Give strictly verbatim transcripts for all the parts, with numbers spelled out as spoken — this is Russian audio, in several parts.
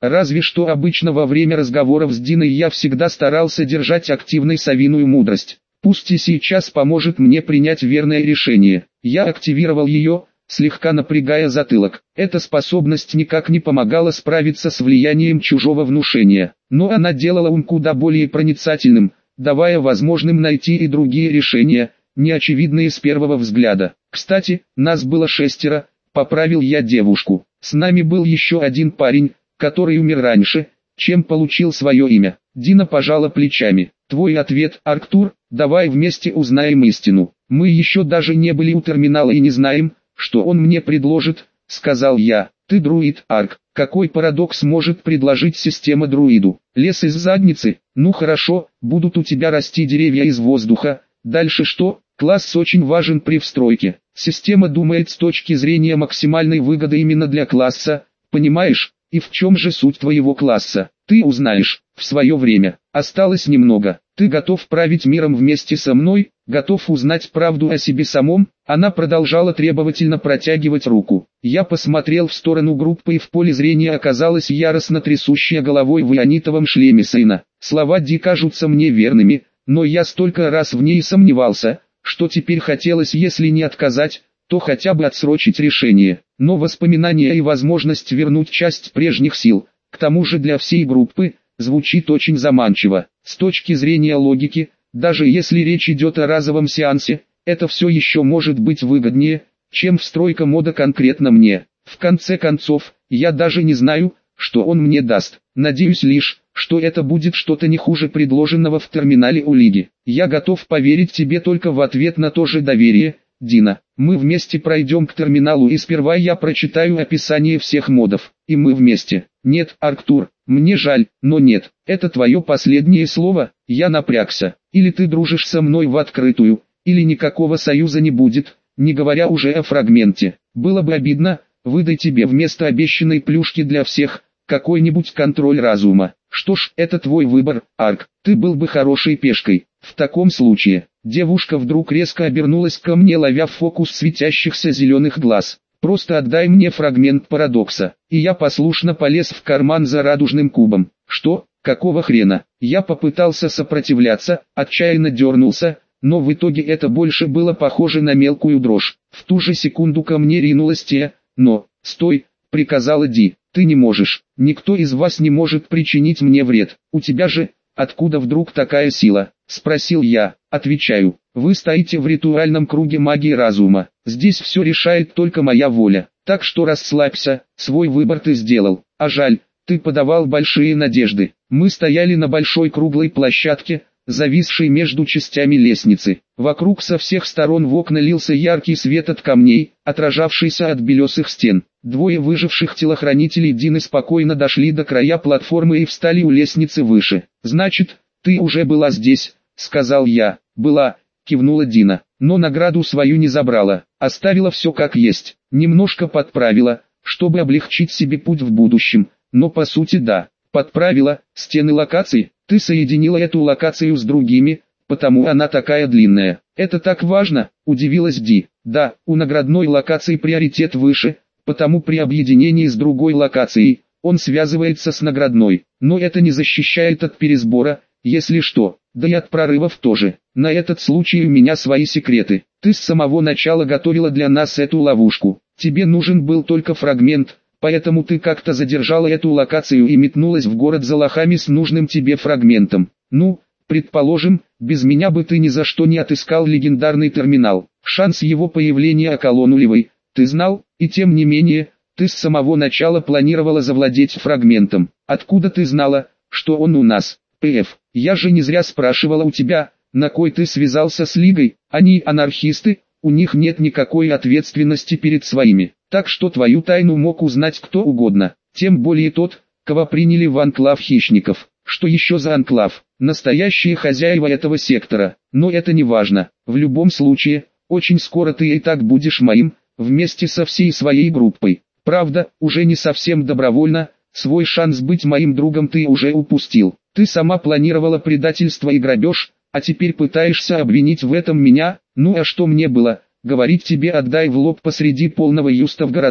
Разве что обычно во время разговоров с Диной я всегда старался держать активной совиную мудрость. Пусть и сейчас поможет мне принять верное решение. Я активировал ее, слегка напрягая затылок. Эта способность никак не помогала справиться с влиянием чужого внушения, но она делала ум куда более проницательным, давая возможным найти и другие решения, неочевидные с первого взгляда. Кстати, нас было шестеро, поправил я девушку. С нами был еще один парень, который умер раньше, чем получил свое имя. Дина пожала плечами. Твой ответ, Арктур, давай вместе узнаем истину. Мы еще даже не были у терминала и не знаем, что он мне предложит, сказал я. Ты друид, Арк. Какой парадокс может предложить система друиду? Лес из задницы? Ну хорошо, будут у тебя расти деревья из воздуха. Дальше что? Класс очень важен при встройке. Система думает с точки зрения максимальной выгоды именно для класса, понимаешь? И в чем же суть твоего класса? Ты узнаешь, в свое время. Осталось немного. Ты готов править миром вместе со мной? Готов узнать правду о себе самом? Она продолжала требовательно протягивать руку. Я посмотрел в сторону группы, и в поле зрения оказалась яростно трясущая головой в ионитовом шлеме сына. Слова Ди кажутся мне верными, но я столько раз в ней сомневался, что теперь хотелось, если не отказать, то хотя бы отсрочить решение. Но воспоминания и возможность вернуть часть прежних сил, к тому же для всей группы, звучит очень заманчиво. С точки зрения логики, даже если речь идет о разовом сеансе, это все еще может быть выгоднее, чем встройка мода конкретно мне. В конце концов, я даже не знаю, что он мне даст. Надеюсь лишь, что это будет что-то не хуже предложенного в терминале у Лиги. Я готов поверить тебе только в ответ на то же доверие, Дина. Мы вместе пройдем к терминалу, и сперва я прочитаю описание всех модов. И мы вместе. Нет, Арктур, мне жаль, но нет. Это твое последнее слово? Я напрягся. Или ты дружишь со мной в открытую, или никакого союза не будет, не говоря уже о фрагменте. Было бы обидно, выдай тебе вместо обещанной плюшки для всех какой-нибудь контроль разума. Что ж, это твой выбор, Арк. Ты был бы хорошей пешкой. В таком случае, девушка вдруг резко обернулась ко мне, ловя фокус светящихся зеленых глаз. Просто отдай мне фрагмент парадокса. И я послушно полез в карман за радужным кубом. Что? Какого хрена? Я попытался сопротивляться, отчаянно дернулся, но в итоге это больше было похоже на мелкую дрожь. В ту же секунду ко мне ринулась Тея, но... «Стой!» — приказала Ди. «Ты не можешь. Никто из вас не может причинить мне вред. У тебя же... Откуда вдруг такая сила?» — спросил я. Отвечаю. «Вы стоите в ритуальном круге магии разума. Здесь все решает только моя воля. Так что расслабься, свой выбор ты сделал. А жаль, ты подавал большие надежды». Мы стояли на большой круглой площадке, зависшей между частями лестницы. Вокруг со всех сторон в окна лился яркий свет от камней, отражавшийся от белесых стен. Двое выживших телохранителей Дины спокойно дошли до края платформы и встали у лестницы выше. «Значит, ты уже была здесь», — сказал я. «Была», — кивнула Дина, — «но награду свою не забрала, оставила все как есть, немножко подправила, чтобы облегчить себе путь в будущем, но по сути да, подправила. Стены локаций, ты соединила эту локацию с другими, потому она такая длинная». «Это так важно?» — удивилась Ди. «Да, у наградной локации приоритет выше, потому при объединении с другой локацией, он связывается с наградной, но это не защищает от пересбора, если что, да и от прорывов тоже. На этот случай у меня свои секреты. Ты с самого начала готовила для нас эту ловушку, тебе нужен был только фрагмент, поэтому ты как-то задержала эту локацию и метнулась в город за лохами с нужным тебе фрагментом. Ну, предположим, без меня бы ты ни за что не отыскал легендарный терминал. Шанс его появления около нулевой. Ты знал, и тем не менее, ты с самого начала планировала завладеть фрагментом. Откуда ты знала, что он у нас? Пф, я же не зря спрашивала у тебя, на кой ты связался с Лигой. Они анархисты, у них нет никакой ответственности перед своими. Так что твою тайну мог узнать кто угодно. Тем более тот, кого приняли в анклав хищников. Что еще за анклав? Настоящие хозяева этого сектора. Но это не важно. В любом случае, очень скоро ты и так будешь моим, вместе со всей своей группой. Правда, уже не совсем добровольно, свой шанс быть моим другом ты уже упустил. Ты сама планировала предательство и грабеж, а теперь пытаешься обвинить в этом меня. Ну а что мне было, говорить тебе отдай в лоб посреди полного юста в города?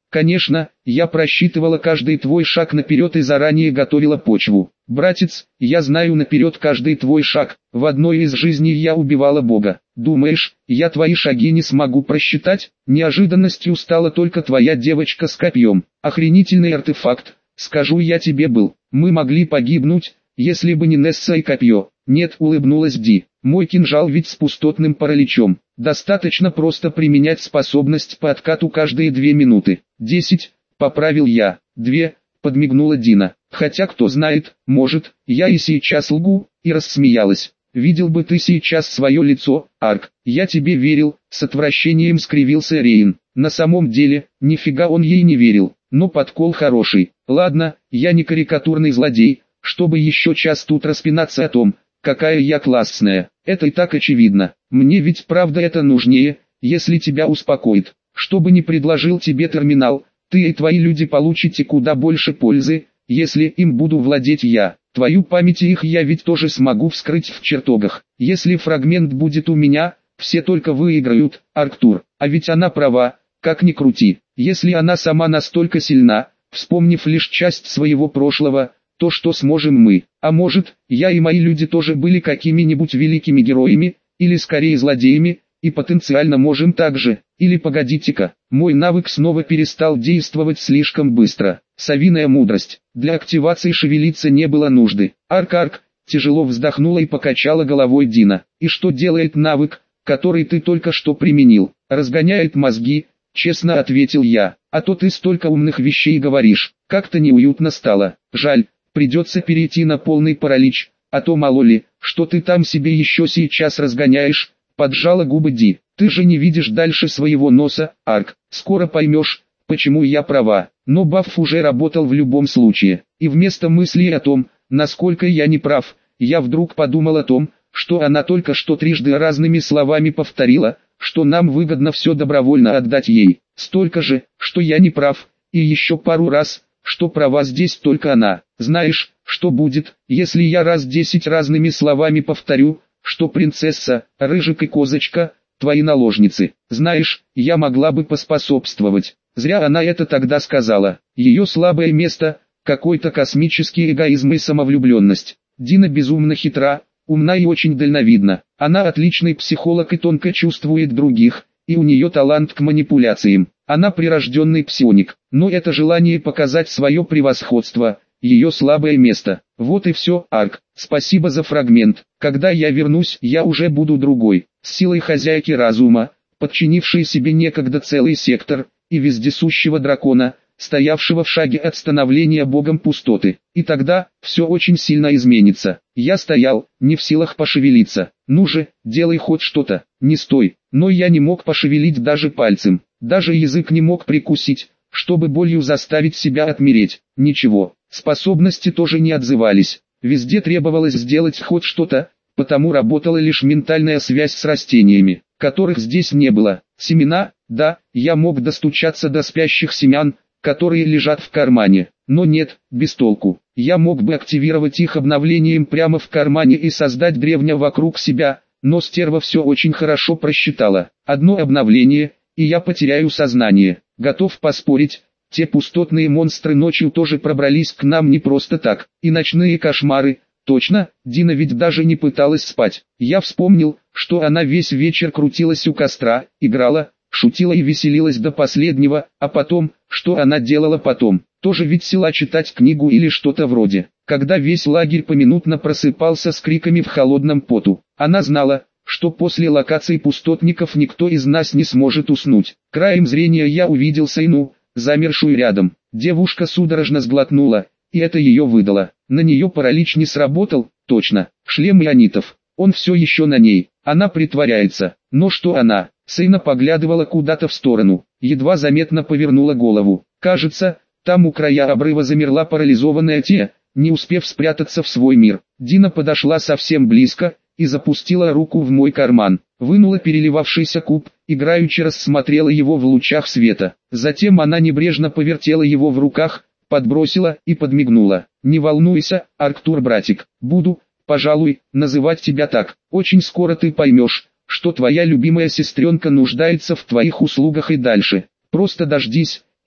Конечно, я просчитывала каждый твой шаг наперед и заранее готовила почву. Братец, я знаю наперед каждый твой шаг. В одной из жизней я убивала Бога. Думаешь, я твои шаги не смогу просчитать? Неожиданностью стала только твоя девочка с копьем. Охренительный артефакт, скажу я тебе, был. Мы могли погибнуть, если бы не Несса и копье. Нет, улыбнулась Ди. Мой кинжал ведь с пустотным параличом. Достаточно просто применять способность по откату каждые две минуты. Десять, поправил я. Две, подмигнула Дина. Хотя кто знает, может, я и сейчас лгу, и рассмеялась. Видел бы ты сейчас свое лицо, Арк. Я тебе верил, с отвращением скривился Рейн. На самом деле, нифига он ей не верил. Но подкол хороший. Ладно, я не карикатурный злодей, чтобы еще час тут распинаться о том, какая я классная. Это и так очевидно. Мне ведь правда это нужнее, если тебя успокоит. Чтобы не предложил тебе терминал, ты и твои люди получите куда больше пользы, если им буду владеть я. Твою память и их я ведь тоже смогу вскрыть в чертогах. Если фрагмент будет у меня, все только выиграют, Арктур. А ведь она права, как ни крути. Если она сама настолько сильна, вспомнив лишь часть своего прошлого, то что сможем мы? А может, я и мои люди тоже были какими-нибудь великими героями, или скорее злодеями, и потенциально можем так же. Или погодите-ка, мой навык снова перестал действовать слишком быстро. Совиная мудрость. Для активации шевелиться не было нужды. Арк-арк, тяжело вздохнула и покачала головой Дина. И что делает навык, который ты только что применил? Разгоняет мозги, честно ответил я. А то ты столько умных вещей говоришь. Как-то неуютно стало. Жаль, придется перейти на полный паралич, а то мало ли, что ты там себе еще сейчас разгоняешь. Поджала губы Ди. Ты же не видишь дальше своего носа, Арк. Скоро поймешь, почему я права. Но баф уже работал в любом случае. И вместо мыслей о том, насколько я не прав, я вдруг подумал о том, что она только что трижды разными словами повторила, что нам выгодно все добровольно отдать ей. Столько же, что я не прав, и еще пару раз, что права здесь только она. Знаешь, что будет, если я раз десять разными словами повторю, что принцесса, Рыжик и Козочка, твои наложницы. Знаешь, я могла бы поспособствовать. Зря она это тогда сказала. Ее слабое место – какой-то космический эгоизм и самовлюбленность. Дина безумно хитра, умна и очень дальновидна. Она отличный психолог и тонко чувствует других, и у нее талант к манипуляциям. Она прирожденный псионик, но это желание показать свое превосходство – ее слабое место. Вот и все, Арк. Спасибо за фрагмент. Когда я вернусь, я уже буду другой. С силой хозяйки разума, подчинившей себе некогда целый сектор, и вездесущего дракона, стоявшего в шаге от становления богом пустоты. И тогда, все очень сильно изменится. Я стоял, не в силах пошевелиться. Ну же, делай хоть что-то, не стой. Но я не мог пошевелить даже пальцем. Даже язык не мог прикусить, чтобы болью заставить себя отмереть. Ничего. Способности тоже не отзывались. Везде требовалось сделать хоть что-то, потому работала лишь ментальная связь с растениями, которых здесь не было. Семена, да, я мог достучаться до спящих семян, которые лежат в кармане, но нет, без толку. Я мог бы активировать их обновлением прямо в кармане и создать древня вокруг себя, но стерва все очень хорошо просчитала. Одно обновление, и я потеряю сознание. Готов поспорить, те пустотные монстры ночью тоже пробрались к нам не просто так. И ночные кошмары, точно, Дина ведь даже не пыталась спать. Я вспомнил, что она весь вечер крутилась у костра, играла, шутила и веселилась до последнего, а потом, что она делала потом? Тоже ведь села читать книгу или что-то вроде. Когда весь лагерь поминутно просыпался с криками в холодном поту. Она знала, что после локации пустотников никто из нас не сможет уснуть. Краем зрения я увидел Сайну, замершую рядом. Девушка судорожно сглотнула, и это ее выдало. На нее паралич не сработал, точно. Шлем ионитов. Он все еще на ней. Она притворяется. Но что она? Сайна поглядывала куда-то в сторону. Едва заметно повернула голову. Кажется, там у края обрыва замерла парализованная Те, не успев спрятаться в свой мир. Дина подошла совсем близко и запустила руку в мой карман. Вынула переливавшийся куб, играючи рассмотрела его в лучах света. Затем она небрежно повертела его в руках, подбросила и подмигнула. «Не волнуйся, Арктур братик, буду, пожалуй, называть тебя так. Очень скоро ты поймешь, что твоя любимая сестренка нуждается в твоих услугах и дальше. Просто дождись,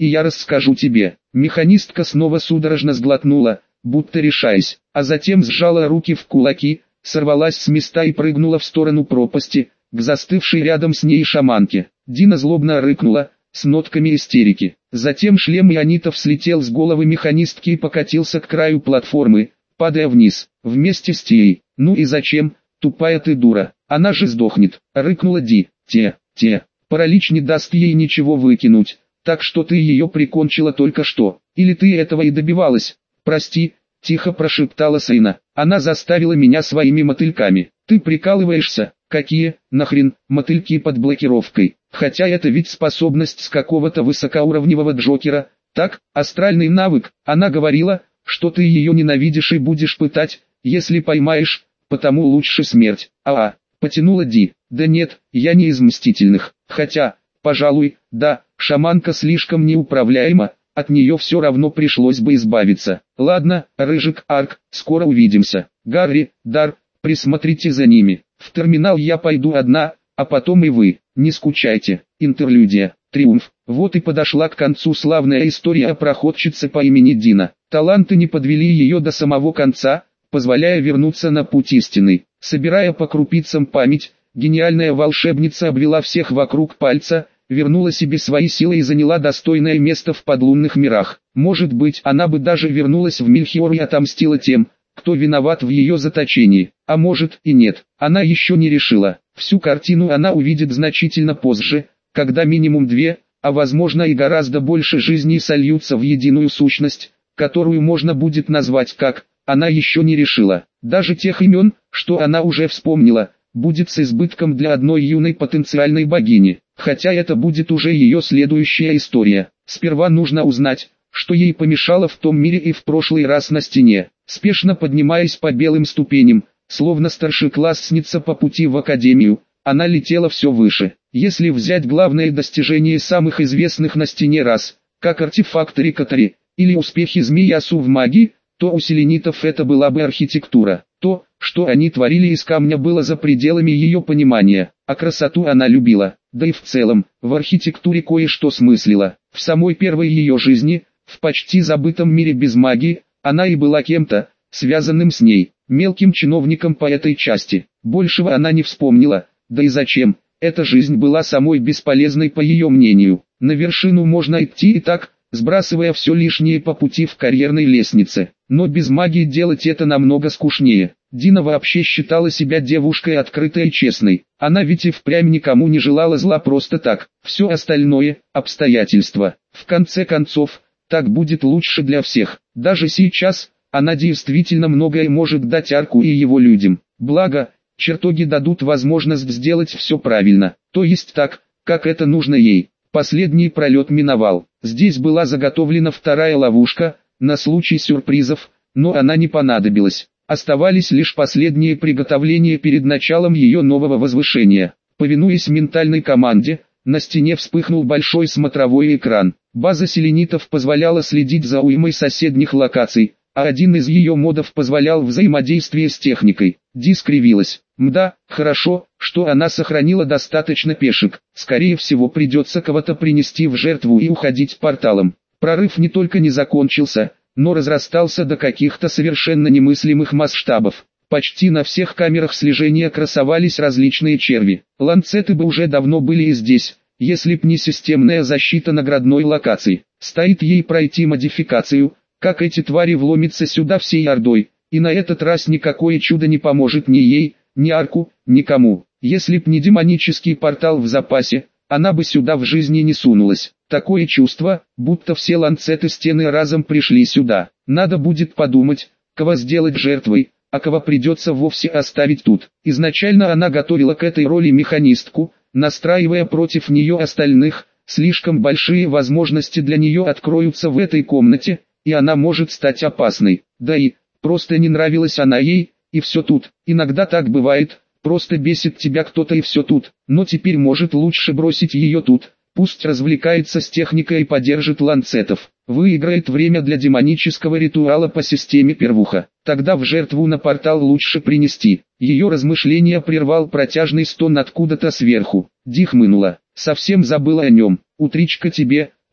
и я расскажу тебе». Механистка снова судорожно сглотнула, будто решаясь, а затем сжала руки в кулаки, сорвалась с места и прыгнула в сторону пропасти, к застывшей рядом с ней шаманке. Дина злобно рыкнула, с нотками истерики. Затем шлем ионитов слетел с головы механистки и покатился к краю платформы, падая вниз, вместе с Тией. «Ну и зачем, тупая ты дура, она же сдохнет», — рыкнула Ди. «Те, те, паралич не даст ей ничего выкинуть, так что ты ее прикончила только что, или ты этого и добивалась?» «Прости», — тихо прошептала Сейна, — «она заставила меня своими мотыльками». «Ты прикалываешься? Какие, нахрен, мотыльки под блокировкой? Хотя это ведь способность с какого-то высокоуровневого Джокера, так, астральный навык». Она говорила, что ты ее ненавидишь и будешь пытать, если поймаешь, потому лучше смерть. А-а, потянула Ди. «Да нет, я не из мстительных, хотя, пожалуй, да, шаманка слишком неуправляема, от нее все равно пришлось бы избавиться». «Ладно, Рыжик, Арк, скоро увидимся. Гарри, Дар, присмотрите за ними. В терминал я пойду одна, а потом и вы, не скучайте». Интерлюдия. Триумф. Вот и подошла к концу славная история о проходчице по имени Дина. Таланты не подвели ее до самого конца, позволяя вернуться на путь истинный. Собирая по крупицам память, гениальная волшебница обвела всех вокруг пальца, вернула себе свои силы и заняла достойное место в подлунных мирах. Может быть, она бы даже вернулась в Мельхиор и отомстила тем, кто виноват в ее заточении. А может и нет, она еще не решила. Всю картину она увидит значительно позже, когда минимум две, а возможно и гораздо больше жизней сольются в единую сущность, которую можно будет назвать как, она еще не решила. Даже тех имен, что она уже вспомнила, будет с избытком для одной юной потенциальной богини, хотя это будет уже ее следующая история. Сперва нужно узнать, что ей помешало в том мире и в прошлый раз на стене. Спешно поднимаясь по белым ступеням, словно старшеклассница по пути в академию, она летела все выше. Если взять главное достижение самых известных на стене рас, как артефакт Рикотари, или успехи Змеясу в магии, то у селенитов это была бы архитектура. То, что они творили из камня, было за пределами ее понимания, а красоту она любила, да и в целом, в архитектуре кое-что смыслила. В самой первой ее жизни, в почти забытом мире без магии, она и была кем-то, связанным с ней, мелким чиновником по этой части. Большего она не вспомнила, да и зачем, эта жизнь была самой бесполезной по ее мнению. На вершину можно идти и так, сбрасывая все лишнее по пути в карьерной лестнице, но без магии делать это намного скучнее. Дина вообще считала себя девушкой открытой и честной, она ведь и впрямь никому не желала зла просто так, все остальное – обстоятельства. В конце концов, так будет лучше для всех. Даже сейчас, она действительно многое может дать Арку и его людям. Благо, чертоги дадут возможность сделать все правильно, то есть так, как это нужно ей. Последний пролет миновал. Здесь была заготовлена вторая ловушка, на случай сюрпризов, но она не понадобилась. Оставались лишь последние приготовления перед началом ее нового возвышения. Повинуясь ментальной команде, на стене вспыхнул большой смотровой экран. База селенитов позволяла следить за уймой соседних локаций, а один из ее модов позволял взаимодействие с техникой. Ди скривилась. Мда, хорошо, что она сохранила достаточно пешек. Скорее всего придется кого-то принести в жертву и уходить порталом. Прорыв не только не закончился, но разрастался до каких-то совершенно немыслимых масштабов. Почти на всех камерах слежения красовались различные черви. Ланцеты бы уже давно были и здесь, если б не системная защита наградной локации. Стоит ей пройти модификацию, как эти твари вломятся сюда всей ордой, и на этот раз никакое чудо не поможет ни ей, ни Арку, никому. Если б не демонический портал в запасе, она бы сюда в жизни не сунулась. Такое чувство, будто все ланцеты стены разом пришли сюда. Надо будет подумать, кого сделать жертвой, а кого придется вовсе оставить тут. Изначально она готовила к этой роли механистку, настраивая против нее остальных, слишком большие возможности для нее откроются в этой комнате, и она может стать опасной. Да и, просто не нравилась она ей, и все тут. Иногда так бывает, просто бесит тебя кто-то и все тут. Но теперь может лучше бросить ее тут, пусть развлекается с техникой и поддержит ланцетов. Выиграет время для демонического ритуала по системе первуха. Тогда в жертву на портал лучше принести. Ее размышления прервал протяжный стон откуда-то сверху. Ди хмыкнула. Совсем забыла о нем. Утречка тебе,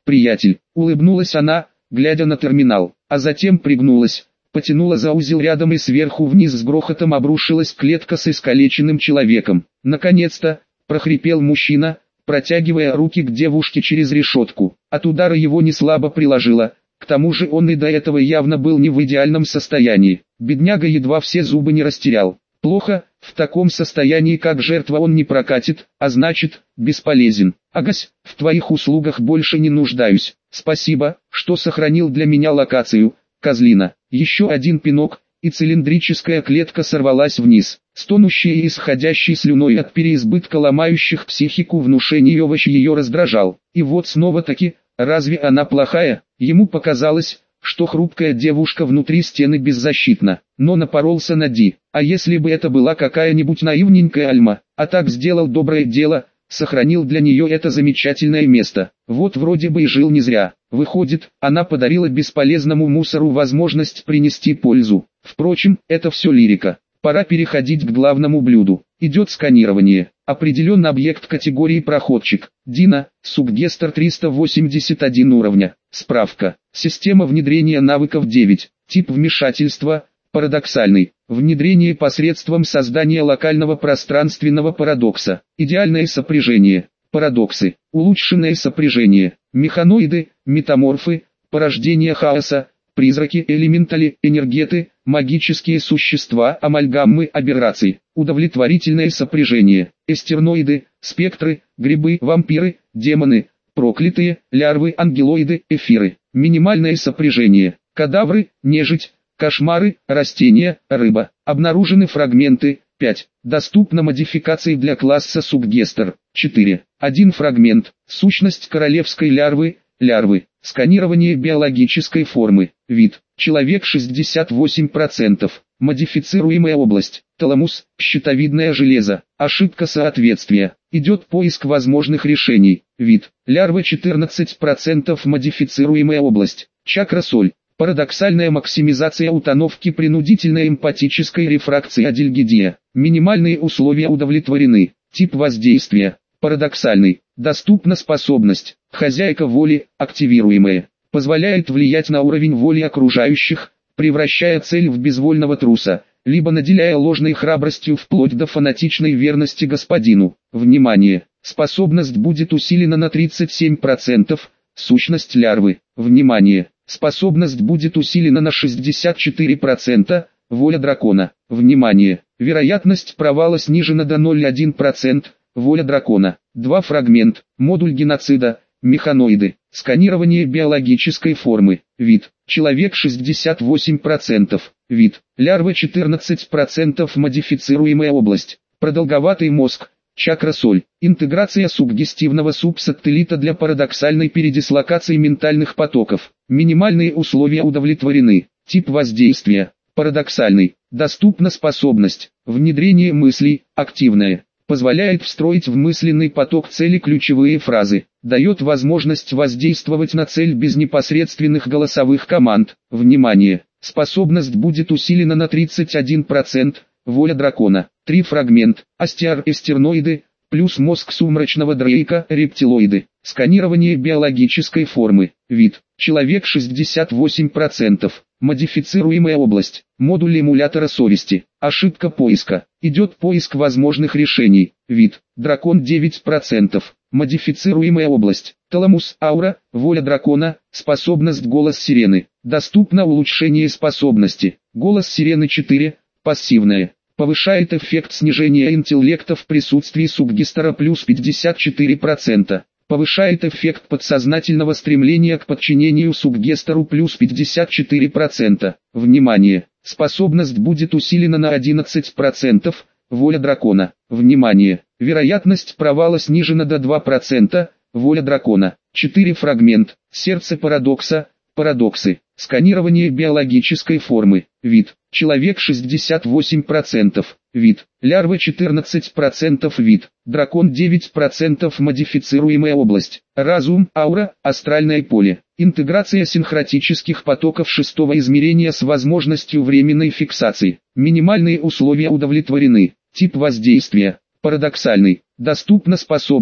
приятель», — улыбнулась она, глядя на терминал, а затем пригнулась, потянула за узел рядом и сверху вниз с грохотом обрушилась клетка с искалеченным человеком. «Наконец-то!» — прохрипел мужчина, протягивая руки к девушке через решетку. От удара его не слабо приложило, к тому же он и до этого явно был не в идеальном состоянии. Бедняга едва все зубы не растерял. Плохо, в таком состоянии как жертва он не прокатит, а значит, бесполезен. «Агась, в твоих услугах больше не нуждаюсь. Спасибо, что сохранил для меня локацию, козлина». Еще один пинок, и цилиндрическая клетка сорвалась вниз. Стонущий и исходящий слюной от переизбытка ломающих психику внушений овощ ее раздражал. И вот снова-таки, разве она плохая? Ему показалось, что хрупкая девушка внутри стены беззащитна, но напоролся на Ди. А если бы это была какая-нибудь наивненькая Альма, а так сделал доброе дело, сохранил для нее это замечательное место. Вот вроде бы и жил не зря. Выходит, она подарила бесполезному мусору возможность принести пользу. Впрочем, это все лирика. Пора переходить к главному блюду. Идет сканирование. Определен объект категории проходчик. Дина, Суггестер триста восемьдесят один уровня. Справка. Система внедрения навыков девять. Тип вмешательства – парадоксальный. Внедрение посредством создания локального пространственного парадокса. Идеальное сопряжение. Парадоксы. Улучшенное сопряжение. Механоиды, метаморфы, порождение хаоса, призраки, элементали, энергеты, магические существа, амальгаммы, аберрации. Удовлетворительное сопряжение. Эстерноиды, спектры, грибы, вампиры, демоны, проклятые, лярвы, ангелоиды, эфиры. Минимальное сопряжение. Кадавры, нежить, кошмары, растения, рыба. Обнаружены фрагменты. пять. Доступна модификации для класса Суггестер. четыре. Один фрагмент. Сущность королевской лярвы. Лярвы. Сканирование биологической формы. Вид. Человек шестьдесят восемь процентов. Модифицируемая область. Таламус. Щитовидное железо. Ошибка соответствия. Идет поиск возможных решений. Вид. Лярва четырнадцать процентов. Модифицируемая область. Чакра соль. Парадоксальная максимизация установки принудительной эмпатической рефракции Адельгидия. Минимальные условия удовлетворены. Тип воздействия. Парадоксальный. Доступна способность. Хозяйка воли, активируемая. Позволяет влиять на уровень воли окружающих, превращая цель в безвольного труса, либо наделяя ложной храбростью вплоть до фанатичной верности господину. Внимание! Способность будет усилена на тридцать семь процентов. Сущность лярвы. Внимание! Способность будет усилена на шестьдесят четыре процента. Воля дракона. Внимание! Вероятность провала снижена до ноль целых одна десятая процента. Воля дракона. два фрагмент. Модуль геноцида. Механоиды. Сканирование биологической формы. Вид. Человек шестьдесят восемь процентов. Вид. Лярва четырнадцать процентов. Модифицируемая область. Продолговатый мозг. Чакра соль. Интеграция суггестивного субсателлита для парадоксальной передислокации ментальных потоков. Минимальные условия удовлетворены. Тип воздействия. Парадоксальный. Доступна способность. Внедрение мыслей. Активное. Позволяет встроить в мысленный поток цели ключевые фразы. Дает возможность воздействовать на цель без непосредственных голосовых команд. Внимание! Способность будет усилена на тридцать один процент. Воля дракона. три фрагмент. Остеар эстерноиды, плюс мозг сумрачного дрейка, рептилоиды. Сканирование биологической формы. Вид. Человек шестьдесят восемь процентов. Модифицируемая область. Модуль эмулятора совести. Ошибка поиска. Идет поиск возможных решений. Вид. Дракон девять процентов. Модифицируемая область. Таламус, аура, воля дракона, способность голос сирены. Доступно улучшение способности. Голос сирены четыре. Пассивное. Повышает эффект снижения интеллекта в присутствии суггестера плюс пятьдесят четыре процента. Повышает эффект подсознательного стремления к подчинению суггестеру плюс пятьдесят четыре процента. Внимание! Способность будет усилена на одиннадцать процентов. Воля дракона. Внимание! Вероятность провала снижена до два процента. Воля дракона. четыре фрагмент. Сердце парадокса. Парадоксы. Сканирование биологической формы. Вид. Человек шестьдесят восемь процентов. Вид. Лярва четырнадцать процентов. Вид. Дракон девять процентов. Модифицируемая область. Разум, аура, астральное поле. Интеграция синхротических потоков шестого измерения с возможностью временной фиксации. Минимальные условия удовлетворены. Тип воздействия. Парадоксальный. Доступна способность.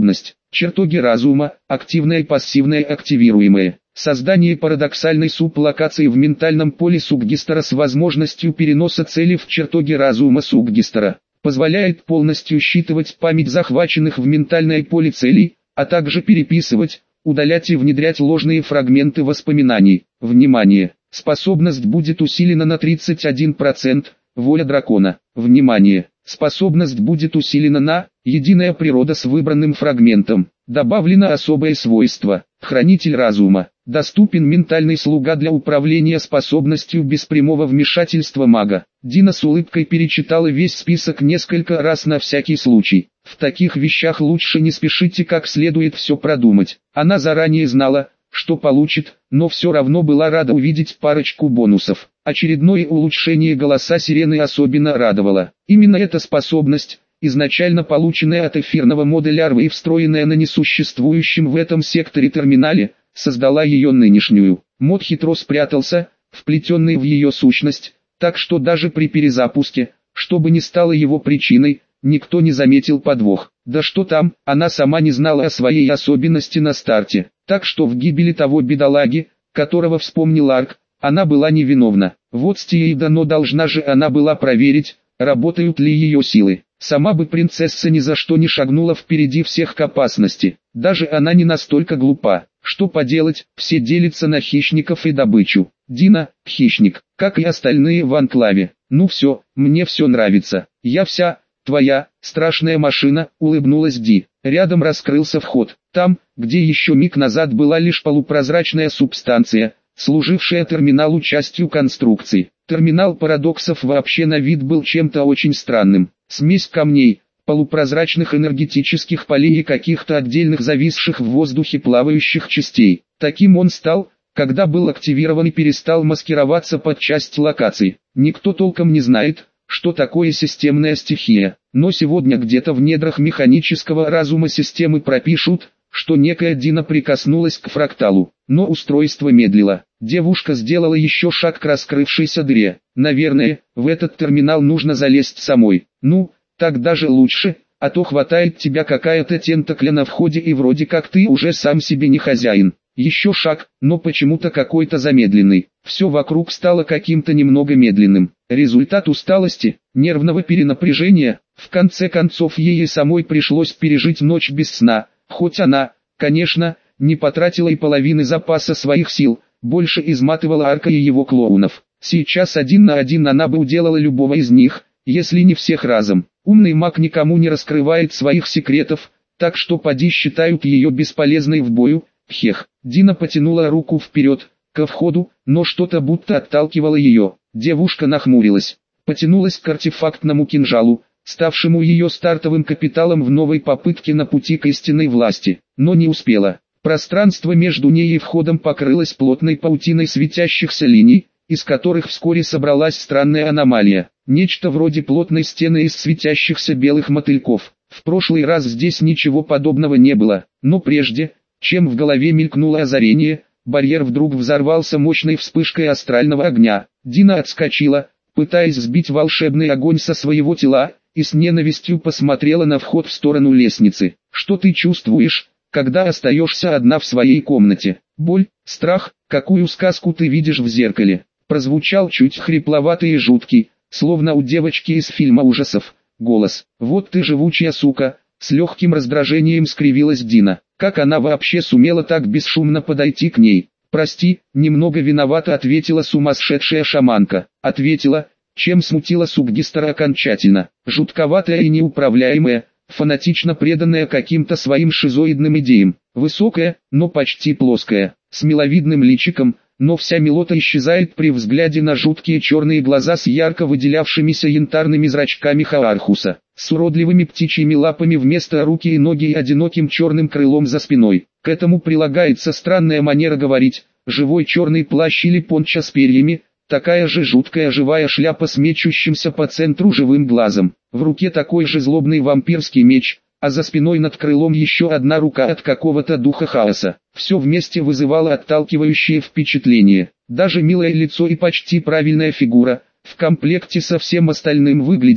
Чертоги разума, активное и пассивное активируемое. Создание парадоксальной сублокации в ментальном поле суггестора с возможностью переноса цели в чертоги разума суггестора. Позволяет полностью считывать память захваченных в ментальное поле целей, а также переписывать, удалять и внедрять ложные фрагменты воспоминаний. Внимание! Способность будет усилена на тридцать один процент, воля дракона. Внимание! Способность будет усилена на единая природа с выбранным фрагментом. Добавлено особое свойство – хранитель разума. Доступен ментальный слуга для управления способностью без прямого вмешательства мага. Дина с улыбкой перечитала весь список несколько раз на всякий случай. В таких вещах лучше не спешите как следует все продумать. Она заранее знала, что получит, но все равно была рада увидеть парочку бонусов. Очередное улучшение голоса сирены особенно радовало. Именно эта способность, изначально полученная от эфирного модуля ар ви и встроенная на несуществующем в этом секторе терминале, создала ее нынешнюю. Мод хитро спрятался, вплетенный в ее сущность, так что даже при перезапуске, что бы ни стало его причиной, никто не заметил подвох. Да что там, она сама не знала о своей особенности на старте, так что в гибели того бедолаги, которого вспомнил Арк, она была невиновна. Вот стие и дано должна же она была проверить, работают ли ее силы. Сама бы принцесса ни за что не шагнула впереди всех к опасности. Даже она не настолько глупа. Что поделать, все делятся на хищников и добычу. Дина – хищник, как и остальные в анклаве. Ну все, мне все нравится. Я вся, твоя, страшная машина, улыбнулась Ди. Рядом раскрылся вход. Там, где еще миг назад была лишь полупрозрачная субстанция, служившая терминалу частью конструкции. Терминал парадоксов вообще на вид был чем-то очень странным. Смесь камней, полупрозрачных энергетических полей и каких-то отдельных зависших в воздухе плавающих частей. Таким он стал, когда был активирован и перестал маскироваться под часть локаций. Никто толком не знает, что такое системная стихия, но сегодня где-то в недрах механического разума системы пропишут, что некая Дина прикоснулась к фракталу, но устройство медлило. Девушка сделала еще шаг к раскрывшейся дыре. Наверное, в этот терминал нужно залезть самой. Ну, так даже лучше, а то хватает тебя какая-то тентакля на входе и вроде как ты уже сам себе не хозяин. Еще шаг, но почему-то какой-то замедленный. Все вокруг стало каким-то немного медленным. Результат усталости, нервного перенапряжения. В конце концов ей самой пришлось пережить ночь без сна. Хоть она, конечно, не потратила и половины запаса своих сил, больше изматывала Арка и его клоунов. Сейчас один на один она бы уделала любого из них, если не всех разом. Умный маг никому не раскрывает своих секретов, так что поди считают ее бесполезной в бою. Хех. Дина потянула руку вперед, ко входу, но что-то будто отталкивало ее. Девушка нахмурилась, потянулась к артефактному кинжалу, ставшему ее стартовым капиталом в новой попытке на пути к истинной власти, но не успела. Пространство между ней и входом покрылось плотной паутиной светящихся линий, из которых вскоре собралась странная аномалия. Нечто вроде плотной стены из светящихся белых мотыльков. В прошлый раз здесь ничего подобного не было, но прежде, чем в голове мелькнуло озарение, барьер вдруг взорвался мощной вспышкой астрального огня. Дина отскочила, пытаясь сбить волшебный огонь со своего тела, и с ненавистью посмотрела на вход в сторону лестницы. Что ты чувствуешь, когда остаешься одна в своей комнате? Боль, страх, какую сказку ты видишь в зеркале? Прозвучал чуть хрипловатый и жуткий, словно у девочки из фильма ужасов, голос. Вот ты живучая сука, с легким раздражением скривилась Дина. Как она вообще сумела так бесшумно подойти к ней? Прости, немного виновата, ответила сумасшедшая шаманка. Ответила, чем смутила суггестора окончательно. Жутковатая и неуправляемая, фанатично преданная каким-то своим шизоидным идеям. Высокая, но почти плоская, с миловидным личиком, но вся милота исчезает при взгляде на жуткие черные глаза с ярко выделявшимися янтарными зрачками Хаархуса, с уродливыми птичьими лапами вместо руки и ноги и одиноким черным крылом за спиной. К этому прилагается странная манера говорить, живой черный плащ или пончо с перьями, такая же жуткая живая шляпа с мечущимся по центру живым глазом. В руке такой же злобный вампирский меч, а за спиной над крылом еще одна рука от какого-то духа хаоса. Все вместе вызывало отталкивающее впечатление. Даже милое лицо и почти правильная фигура, в комплекте со всем остальным выглядела,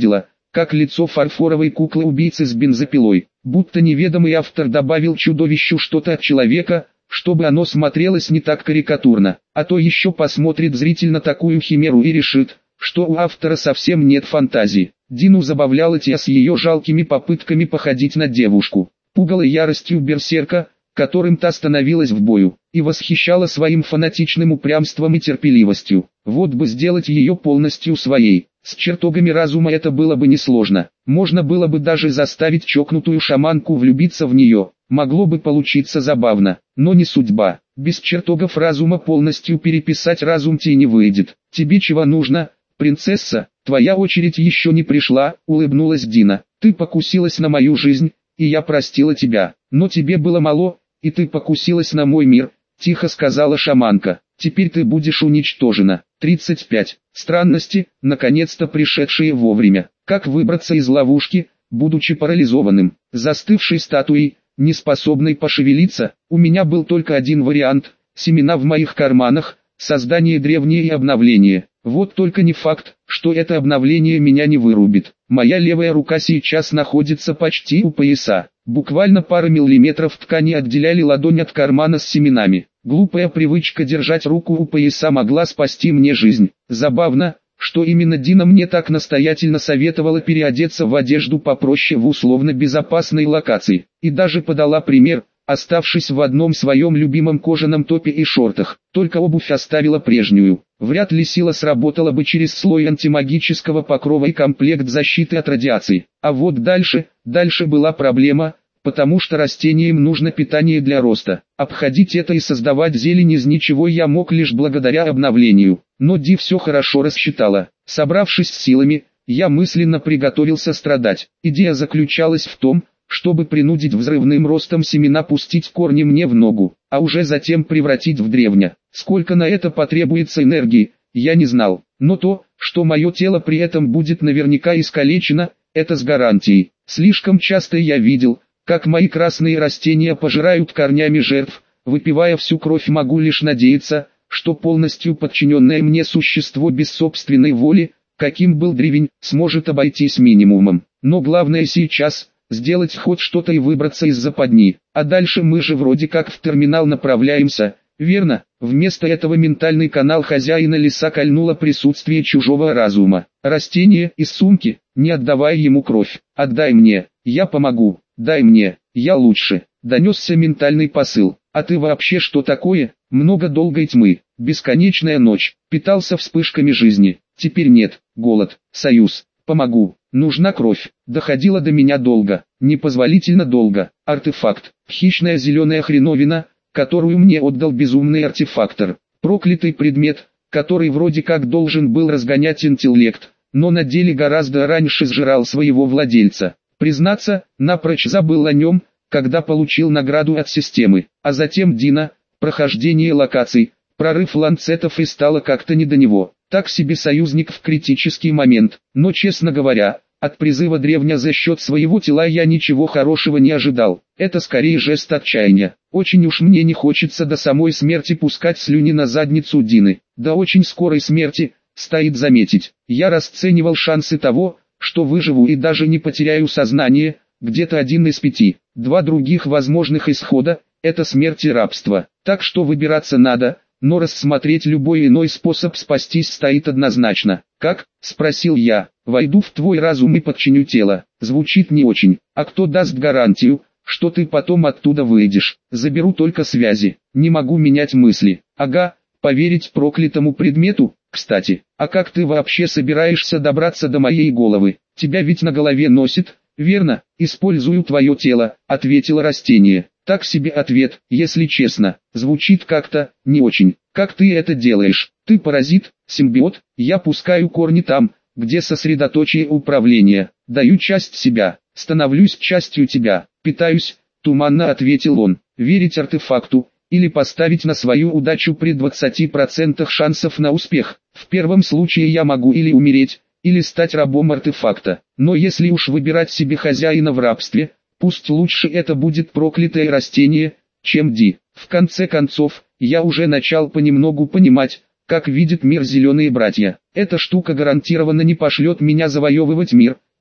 как лицо фарфоровой куклы-убийцы с бензопилой, будто неведомый автор добавил чудовищу что-то от человека, чтобы оно смотрелось не так карикатурно, а то еще посмотрит зритель на такую химеру и решит, что у автора совсем нет фантазии. Дину забавляла Тия с ее жалкими попытками походить на девушку, пугала яростью берсерка, которым та становилась в бою, и восхищала своим фанатичным упрямством и терпеливостью. Вот бы сделать ее полностью своей, с чертогами разума это было бы несложно, можно было бы даже заставить чокнутую шаманку влюбиться в нее, могло бы получиться забавно, но не судьба. Без чертогов разума полностью переписать разум Ти не выйдет. Тебе чего нужно, принцесса? Твоя очередь еще не пришла, улыбнулась Дина. Ты покусилась на мою жизнь, и я простила тебя, но тебе было мало, и ты покусилась на мой мир, тихо сказала шаманка. Теперь ты будешь уничтожена. тридцать пять. Странности, наконец-то пришедшие вовремя. Как выбраться из ловушки, будучи парализованным, застывшей статуей, не способной пошевелиться? У меня был только один вариант: семена в моих карманах, создание древнее и обновление. Вот только не факт, что это обновление меня не вырубит. Моя левая рука сейчас находится почти у пояса. Буквально пара миллиметров ткани отделяли ладонь от кармана с семенами. Глупая привычка держать руку у пояса могла спасти мне жизнь. Забавно, что именно Дина мне так настоятельно советовала переодеться в одежду попроще в условно безопасной локации. И даже подала пример, оставшись в одном своем любимом кожаном топе и шортах. Только обувь оставила прежнюю. Вряд ли сила сработала бы через слой антимагического покрова и комплект защиты от радиации. А вот дальше, дальше была проблема, потому что растениям нужно питание для роста. Обходить это и создавать зелень из ничего я мог лишь благодаря обновлению. Но Ди все хорошо рассчитала. Собравшись с силами, я мысленно приготовился страдать. Идея заключалась в том, чтобы принудить взрывным ростом семена пустить корни мне в ногу, а уже затем превратить в древня. Сколько на это потребуется энергии, я не знал, но то, что мое тело при этом будет наверняка искалечено, это с гарантией. Слишком часто я видел, как мои красные растения пожирают корнями жертв, выпивая всю кровь. Могу лишь надеяться, что полностью подчиненное мне существо без собственной воли, каким был древень, сможет обойтись минимумом. Но главное сейчас – сделать хоть что-то и выбраться из западни. А дальше мы же вроде как в терминал направляемся, верно? Вместо этого ментальный канал хозяина леса кольнуло присутствие чужого разума. Растение из сумки, не отдавай ему кровь. Отдай мне, я помогу. Дай мне, я лучше. Донесся ментальный посыл. А ты вообще что такое? Много долгой тьмы, бесконечная ночь. Питался вспышками жизни. Теперь нет. Голод, союз. Помогу. Нужна кровь. Доходило до меня долго, непозволительно долго. Артефакт. Хищная зеленая хреновина, которую мне отдал безумный артефактор. Проклятый предмет, который вроде как должен был разгонять интеллект, но на деле гораздо раньше сжирал своего владельца. Признаться, напрочь забыл о нем, когда получил награду от системы. А затем Дина, прохождение локаций, прорыв ланцетов, и стало как-то не до него. Так себе союзник в критический момент, но, честно говоря, от призыва древня за счет своего тела я ничего хорошего не ожидал. Это скорее жест отчаяния. Очень уж мне не хочется до самой смерти пускать слюни на задницу Дины. До очень скорой смерти, стоит заметить. Я расценивал шансы того, что выживу и даже не потеряю сознание, где-то один из пяти. Два других возможных исхода – это смерть и рабство. Так что выбираться надо. Но рассмотреть любой иной способ спастись стоит однозначно. «Как?» – спросил я. «Войду в твой разум и подчиню тело». Звучит не очень. А кто даст гарантию, что ты потом оттуда выйдешь? Заберу только связи. Не могу менять мысли. Ага, поверить проклятому предмету? Кстати, а как ты вообще собираешься добраться до моей головы? Тебя ведь на голове носит, верно? Использую твое тело, ответило растение. Так себе ответ, если честно, звучит как-то не очень. Как ты это делаешь? Ты паразит, симбиот? Я пускаю корни там, где сосредоточие управления. Даю часть себя, становлюсь частью тебя, питаюсь, туманно ответил он. Верить артефакту, или поставить на свою удачу при двадцати процентах шансов на успех. В первом случае я могу или умереть, или стать рабом артефакта. Но если уж выбирать себе хозяина в рабстве, пусть лучше это будет проклятое растение, чем Ди. В конце концов, я уже начал понемногу понимать, как видят мир зеленые братья. Эта штука гарантированно не пошлет меня завоевывать мир,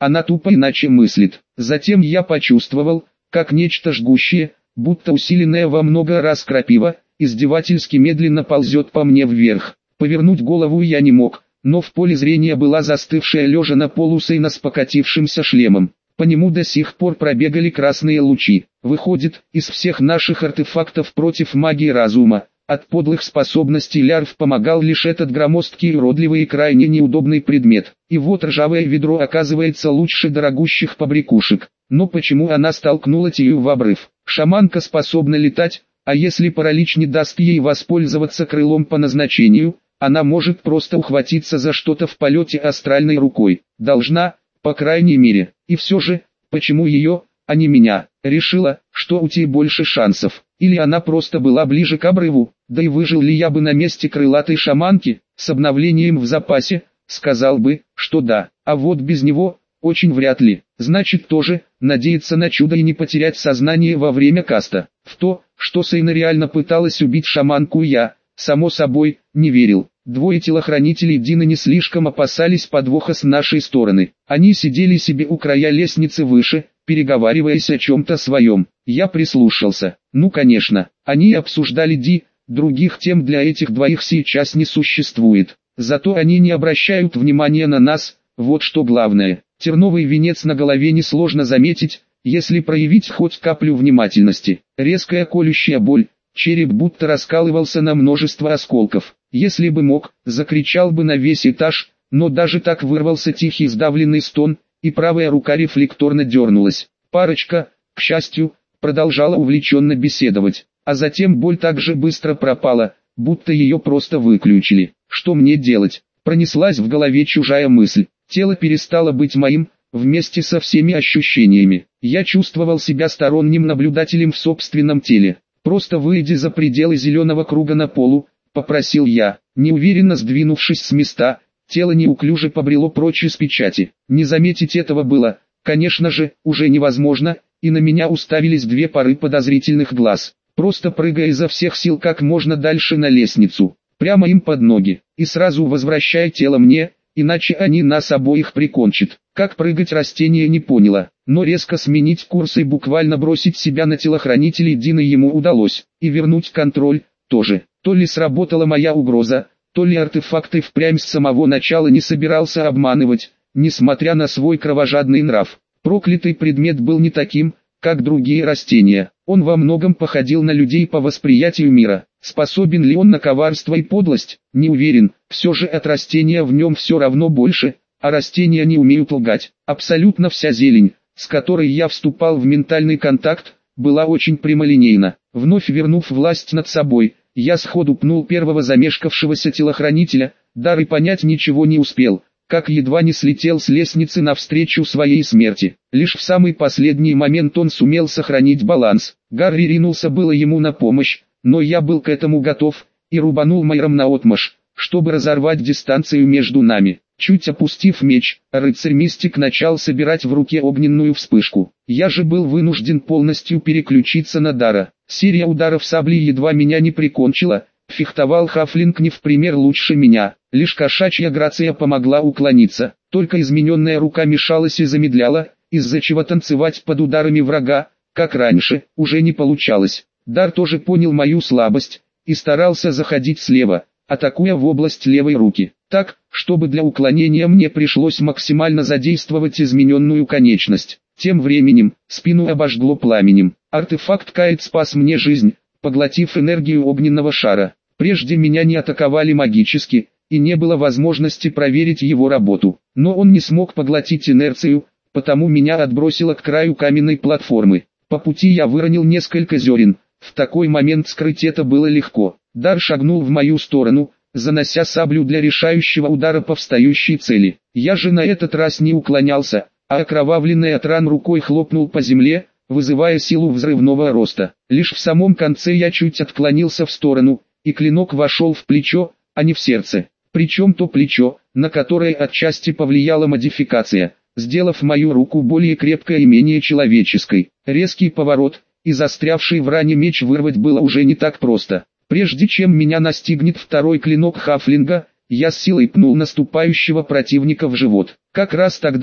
она тупо иначе мыслит. Затем я почувствовал, как нечто жгущее, будто усиленное во много раз крапива, издевательски медленно ползет по мне вверх. Повернуть голову я не мог, но в поле зрения была застывшая лежа на полу Сейна с покатившимся шлемом. По нему до сих пор пробегали красные лучи. Выходит, из всех наших артефактов против магии разума, от подлых способностей лярв помогал лишь этот громоздкий, уродливый и крайне неудобный предмет. И вот ржавое ведро оказывается лучше дорогущих побрякушек. Но почему она столкнула Тию в обрыв? Шаманка способна летать, а если паралич не даст ей воспользоваться крылом по назначению, она может просто ухватиться за что-то в полете астральной рукой. Должна, по крайней мере. И все же, почему ее, а не меня? Решила, что у Тии больше шансов. Или она просто была ближе к обрыву, да и выжил ли я бы на месте крылатой шаманки, с обновлением в запасе, сказал бы, что да, а вот без него, очень вряд ли. Значит тоже, надеяться на чудо и не потерять сознание во время каста. В то, что Сейна реально пыталась убить шаманку, я, само собой, не верил. Двое телохранителей Дины не слишком опасались подвоха с нашей стороны. Они сидели себе у края лестницы выше, переговариваясь о чем-то своем. Я прислушался. Ну конечно, они обсуждали Ди, других тем для этих двоих сейчас не существует. Зато они не обращают внимания на нас, вот что главное. Терновый венец на голове несложно заметить, если проявить хоть каплю внимательности. Резкая колющая боль, череп будто раскалывался на множество осколков. Если бы мог, закричал бы на весь этаж, но даже так вырвался тихий сдавленный стон, и правая рука рефлекторно дернулась. Парочка, к счастью, продолжала увлеченно беседовать, а затем боль так же быстро пропала, будто ее просто выключили. Что мне делать? Пронеслась в голове чужая мысль. Тело перестало быть моим, вместе со всеми ощущениями. Я чувствовал себя сторонним наблюдателем в собственном теле. Просто выйди за пределы зеленого круга на полу, попросил я, неуверенно сдвинувшись с места. Тело неуклюже побрело прочь из печати. Не заметить этого было, конечно же, уже невозможно, и на меня уставились две пары подозрительных глаз. Просто прыгая изо всех сил как можно дальше на лестницу, прямо им под ноги, и сразу возвращая тело мне, иначе они нас обоих прикончат. Как прыгать растение не поняла, но резко сменить курс и буквально бросить себя на телохранителей Дины ему удалось, и вернуть контроль тоже. То ли сработала моя угроза, то ли артефакт и впрямь с самого начала не собирался обманывать, несмотря на свой кровожадный нрав. Проклятый предмет был не таким, как другие растения. Он во многом походил на людей по восприятию мира. Способен ли он на коварство и подлость? Не уверен. Все же от растения в нем все равно больше, а растения не умеют лгать. Абсолютно вся зелень, с которой я вступал в ментальный контакт, была очень прямолинейна. Вновь вернув власть над собой, я сходу пнул первого замешкавшегося телохранителя, дар и понять ничего не успел, как едва не слетел с лестницы навстречу своей смерти. Лишь в самый последний момент он сумел сохранить баланс. Гарри ринулся было ему на помощь, но я был к этому готов, и рубанул Майром наотмашь, чтобы разорвать дистанцию между нами. Чуть опустив меч, рыцарь-мистик начал собирать в руке огненную вспышку. Я же был вынужден полностью переключиться на дара. Серия ударов сабли едва меня не прикончила. Фехтовал хафлинг не в пример лучше меня, лишь кошачья грация помогла уклониться, только измененная рука мешалась и замедляла, из-за чего танцевать под ударами врага, как раньше, уже не получалось. Дар тоже понял мою слабость, и старался заходить слева, атакуя в область левой руки, так, чтобы для уклонения мне пришлось максимально задействовать измененную конечность. Тем временем, спину обожгло пламенем, артефакт Каэт спас мне жизнь, поглотив энергию огненного шара. Прежде меня не атаковали магически, и не было возможности проверить его работу. Но он не смог поглотить инерцию, потому меня отбросило к краю каменной платформы. По пути я выронил несколько зерен. В такой момент скрыть это было легко. Дар шагнул в мою сторону, занося саблю для решающего удара по встающей цели. Я же на этот раз не уклонялся, а окровавленный от ран рукой хлопнул по земле, вызывая силу взрывного роста. Лишь в самом конце я чуть отклонился в сторону, и клинок вошел в плечо, а не в сердце. Причем то плечо, на которое отчасти повлияла модификация, сделав мою руку более крепкой и менее человеческой. Резкий поворот, и застрявший в ране меч вырвать было уже не так просто. Прежде чем меня настигнет второй клинок хафлинга, я с силой пнул наступающего противника в живот. Как раз тогда,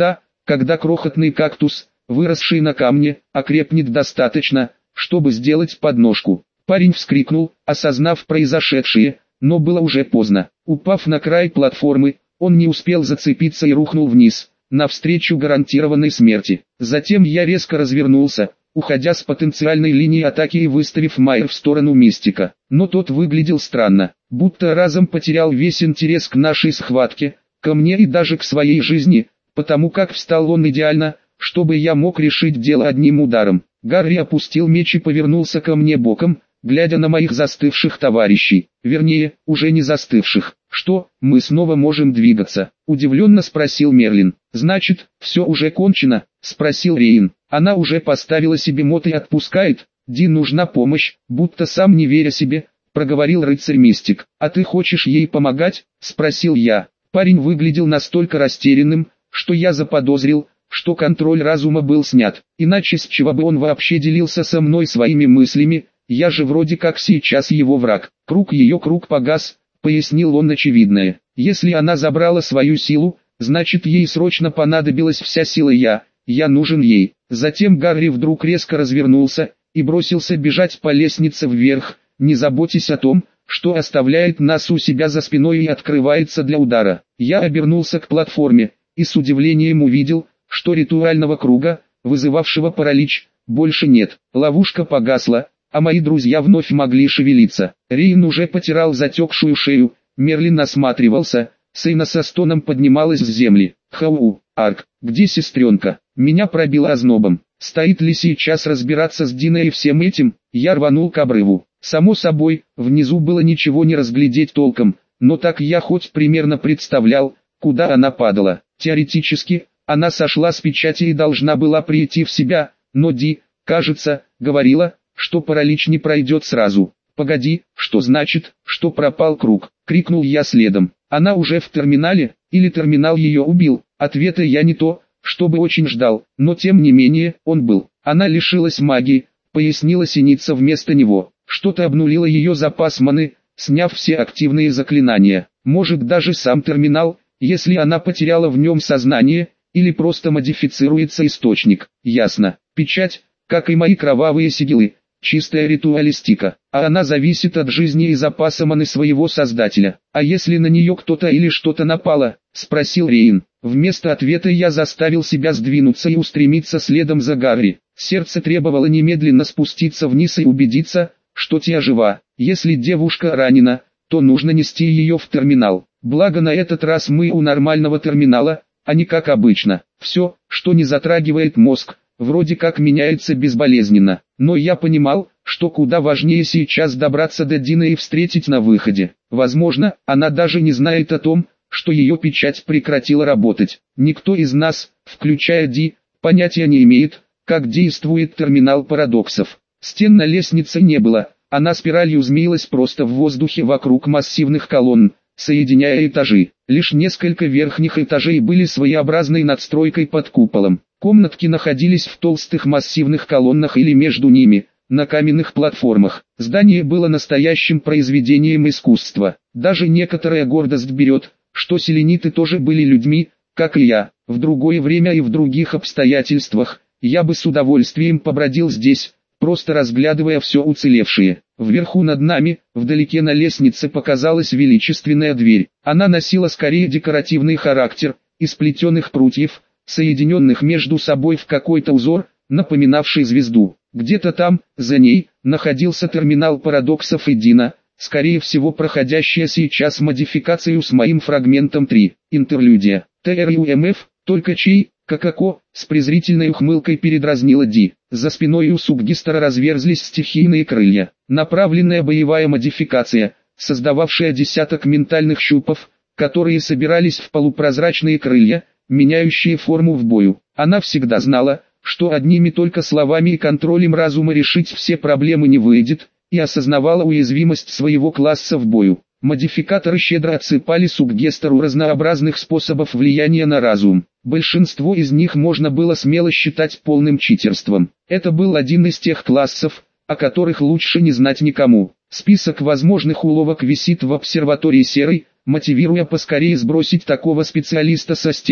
когда крохотный кактус, выросший на камне, окрепнет достаточно, чтобы сделать подножку. Парень вскрикнул, осознав произошедшее, но было уже поздно. Упав на край платформы, он не успел зацепиться и рухнул вниз, навстречу гарантированной смерти. Затем я резко развернулся, уходя с потенциальной линии атаки и выставив Майер в сторону Мистика. Но тот выглядел странно, будто разом потерял весь интерес к нашей схватке, ко мне и даже к своей жизни, потому как встал он идеально, чтобы я мог решить дело одним ударом. Гарри опустил меч и повернулся ко мне боком, глядя на моих застывших товарищей, вернее, уже не застывших. «Что, мы снова можем двигаться?» – удивленно спросил Мерлин. «Значит, все уже кончено?» – спросил Рейн. «Она уже поставила себе мот и отпускает. Ди нужна помощь», будто сам не веря себе, проговорил рыцарь-мистик. «А ты хочешь ей помогать?» – спросил я. Парень выглядел настолько растерянным, что я заподозрил, что контроль разума был снят. Иначе с чего бы он вообще делился со мной своими мыслями? Я же вроде как сейчас его враг. Круг ее круг погас, пояснил он очевидное. Если она забрала свою силу, значит ей срочно понадобилась вся сила я, я нужен ей. Затем Гарри вдруг резко развернулся и бросился бежать по лестнице вверх, не заботясь о том, что оставляет нас у себя за спиной и открывается для удара. Я обернулся к платформе и с удивлением увидел, что ритуального круга, вызывавшего паралич, больше нет. Ловушка погасла, а мои друзья вновь могли шевелиться. Рейн уже потирал затекшую шею, Мерлин осматривался, Сейна со стоном поднималась с земли. «Хау, Арк, где сестренка?» Меня пробило ознобом. Стоит ли сейчас разбираться с Диной и всем этим? Я рванул к обрыву. Само собой, внизу было ничего не разглядеть толком, но так я хоть примерно представлял, куда она падала. Теоретически, она сошла с печати и должна была прийти в себя, но Ди, кажется, говорила, что паралич не пройдет сразу. «Погоди, что значит, что пропал круг?» — крикнул я следом. «Она уже в терминале, или терминал ее убил?» Ответа я не то, чтобы очень ждал, но тем не менее, он был. «Она лишилась магии», — пояснила Синица вместо него. «Что-то обнулило ее запас маны, сняв все активные заклинания. Может даже сам терминал, если она потеряла в нем сознание, или просто модифицируется источник». Ясно. Печать, как и мои кровавые сигилы, чистая ритуалистика, а она зависит от жизни и запаса маны своего создателя. «А если на нее кто-то или что-то напало?» — спросил Рейн. Вместо ответа я заставил себя сдвинуться и устремиться следом за Гарри. Сердце требовало немедленно спуститься вниз и убедиться, что Тия жива. Если девушка ранена, то нужно нести ее в терминал. Благо на этот раз мы у нормального терминала, а не как обычно. Все, что не затрагивает мозг, вроде как меняется безболезненно. Но я понимал, что куда важнее сейчас добраться до Дины и встретить на выходе. Возможно, она даже не знает о том, что ее печать прекратила работать. Никто из нас, включая Ди, понятия не имеет, как действует терминал парадоксов. Стен на лестнице не было, она спиралью змеилась просто в воздухе вокруг массивных колонн, соединяя этажи. Лишь несколько верхних этажей были своеобразной надстройкой под куполом. Комнатки находились в толстых массивных колоннах или между ними, на каменных платформах. Здание было настоящим произведением искусства. Даже некоторая гордость берет, что селениты тоже были людьми, как и я. В другое время и в других обстоятельствах, я бы с удовольствием побродил здесь, просто разглядывая все уцелевшее. Вверху над нами, вдалеке на лестнице показалась величественная дверь. Она носила скорее декоративный характер, из плетеных прутьев, соединенных между собой в какой-то узор, напоминавший звезду. Где-то там, за ней, находился терминал парадоксов и Дина, скорее всего проходящая сейчас модификацию с моим фрагментом три. Интерлюдия. ТРЮМФ, только чей, какако, с презрительной ухмылкой передразнила Ди. За спиной у субгистера разверзлись стихийные крылья. Направленная боевая модификация, создававшая десяток ментальных щупов, которые собирались в полупрозрачные крылья, меняющие форму в бою. Она всегда знала, что одними только словами и контролем разума решить все проблемы не выйдет, и осознавала уязвимость своего класса в бою. Модификаторы щедро отсыпали субгестеру разнообразных способов влияния на разум. Большинство из них можно было смело считать полным читерством. Это был один из тех классов, о которых лучше не знать никому. Список возможных уловок висит в обсерватории серой, мотивируя поскорее сбросить такого специалиста со стены,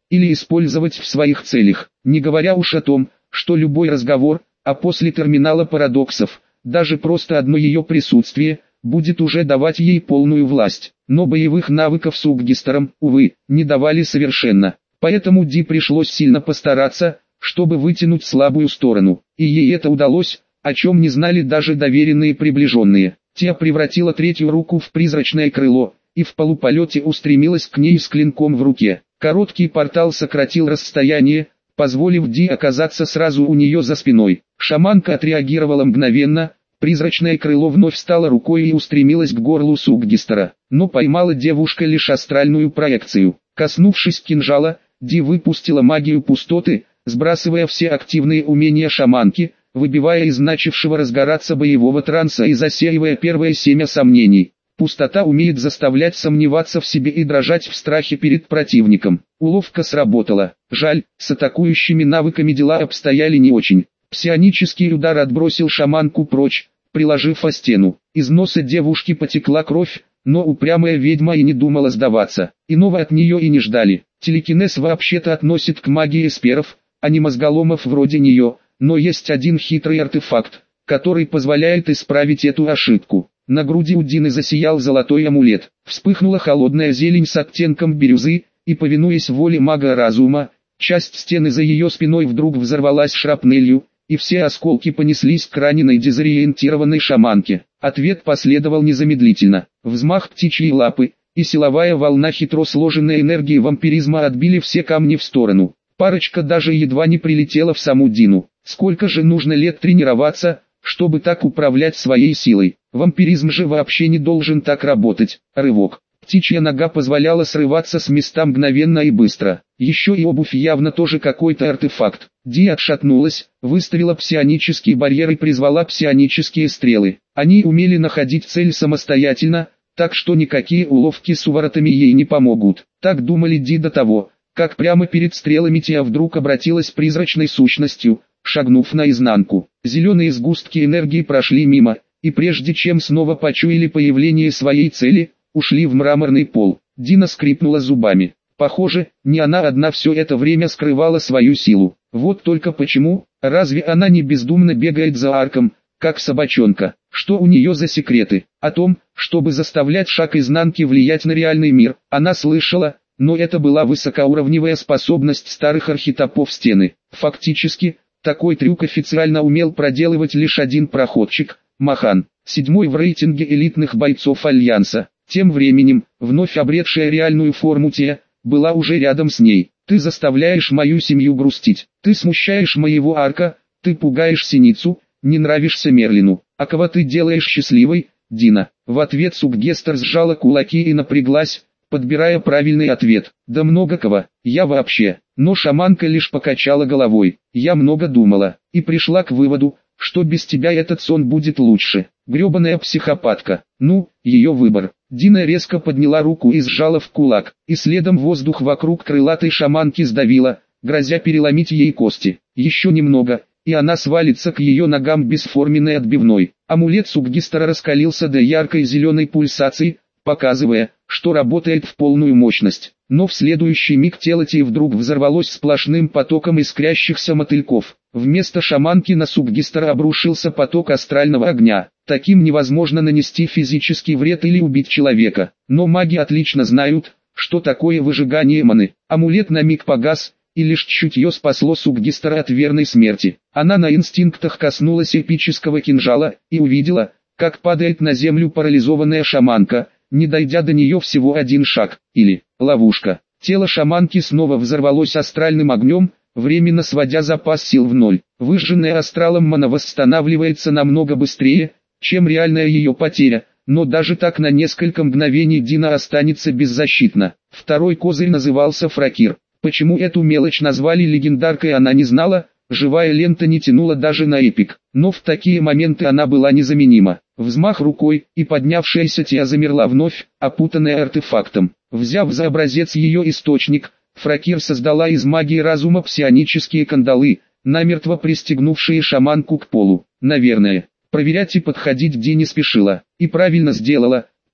или использовать в своих целях, не говоря уж о том, что любой разговор, а после терминала парадоксов, даже просто одно ее присутствие, будет уже давать ей полную власть. Но боевых навыков с Уггистером, увы, не давали совершенно. Поэтому Ди пришлось сильно постараться, чтобы вытянуть слабую сторону. И ей это удалось, о чем не знали даже доверенные приближенные. Тия превратила третью руку в призрачное крыло, и в полуполете устремилась к ней с клинком в руке. Короткий портал сократил расстояние, позволив Ди оказаться сразу у нее за спиной. Шаманка отреагировала мгновенно, призрачное крыло вновь стало рукой и устремилось к горлу Суггистера. Но поймала девушка лишь астральную проекцию. Коснувшись кинжала, Ди выпустила магию пустоты, сбрасывая все активные умения шаманки, выбивая из начавшего разгораться боевого транса и засеивая первое семя сомнений. Пустота умеет заставлять сомневаться в себе и дрожать в страхе перед противником. Уловка сработала. Жаль, с атакующими навыками дела обстояли не очень. Псионический удар отбросил шаманку прочь, приложив о стену. Из носа девушки потекла кровь, но упрямая ведьма и не думала сдаваться. Иного от нее и не ждали. Телекинез вообще-то относит к магии эсперов, а не мозголомов вроде нее, но есть один хитрый артефакт, который позволяет исправить эту ошибку. На груди у Дины засиял золотой амулет. Вспыхнула холодная зелень с оттенком бирюзы, и, повинуясь воле мага разума, часть стены за ее спиной вдруг взорвалась шрапнелью, и все осколки понеслись к раненой дезориентированной шаманке. Ответ последовал незамедлительно. Взмах птичьей лапы, и силовая волна хитро сложенной энергии вампиризма отбили все камни в сторону. Парочка даже едва не прилетела в саму Дину. Сколько же нужно лет тренироваться, чтобы так управлять своей силой? Вампиризм же вообще не должен так работать. Рывок. Птичья нога позволяла срываться с места мгновенно и быстро. Еще и обувь явно тоже какой-то артефакт. Ди отшатнулась, выставила псионический барьер и призвала псионические стрелы. Они умели находить цель самостоятельно, так что никакие уловки с уворотами ей не помогут. Так думали Ди до того, как прямо перед стрелами Тия вдруг обратилась призрачной сущностью, шагнув наизнанку. Зеленые сгустки энергии прошли мимо, и прежде чем снова почуяли появление своей цели, ушли в мраморный пол. Дина скрипнула зубами. Похоже, не она одна все это время скрывала свою силу. Вот только почему, разве она не бездумно бегает за арком, как собачонка? Что у нее за секреты? О том, чтобы заставлять шаг изнанки влиять на реальный мир, она слышала, но это была высокоуровневая способность старых архетипов стены. Фактически, такой трюк официально умел проделывать лишь один проходчик – Махан, седьмой в рейтинге элитных бойцов Альянса. Тем временем, вновь обретшая реальную форму Тия, была уже рядом с ней. «Ты заставляешь мою семью грустить, ты смущаешь моего арка, ты пугаешь Синицу, не нравишься Мерлину, а кого ты делаешь счастливой, Дина?» В ответ Суггестер сжала кулаки и напряглась, подбирая правильный ответ. «Да много кого, я вообще». Но шаманка лишь покачала головой. «Я много думала, и пришла к выводу, что без тебя этот сон будет лучше. Гребаная психопатка». Ну, ее выбор. Дина резко подняла руку и сжала в кулак, и следом воздух вокруг крылатой шаманки сдавило, грозя переломить ей кости. Еще немного, и она свалится к ее ногам бесформенной отбивной. Амулет Суггистера раскалился до яркой зеленой пульсации, показывая, что работает в полную мощность. Но в следующий миг тело Тии вдруг взорвалось сплошным потоком искрящихся мотыльков. Вместо шаманки на Суггистера обрушился поток астрального огня. Таким невозможно нанести физический вред или убить человека. Но маги отлично знают, что такое выжигание маны. Амулет на миг погас, и лишь чутье спасло Суггистера от верной смерти. Она на инстинктах коснулась эпического кинжала и увидела, как падает на землю парализованная шаманка, не дойдя до нее всего один шаг, или ловушка. Тело шаманки снова взорвалось астральным огнем, временно сводя запас сил в ноль. Выжженная астралом мана восстанавливается намного быстрее, чем реальная ее потеря, но даже так на несколько мгновений Дина останется беззащитна. Второй козырь назывался Фракир. Почему эту мелочь назвали легендаркой, она не знала. Живая лента не тянула даже на эпик, но в такие моменты она была незаменима. Взмах рукой, и поднявшаяся Тия замерла вновь, опутанная артефактом. Взяв за образец ее источник, Фракир создала из магии разума псионические кандалы, намертво пристегнувшие шаманку к полу. Наверное, проверять и подходить Ди не спешила, и правильно сделала,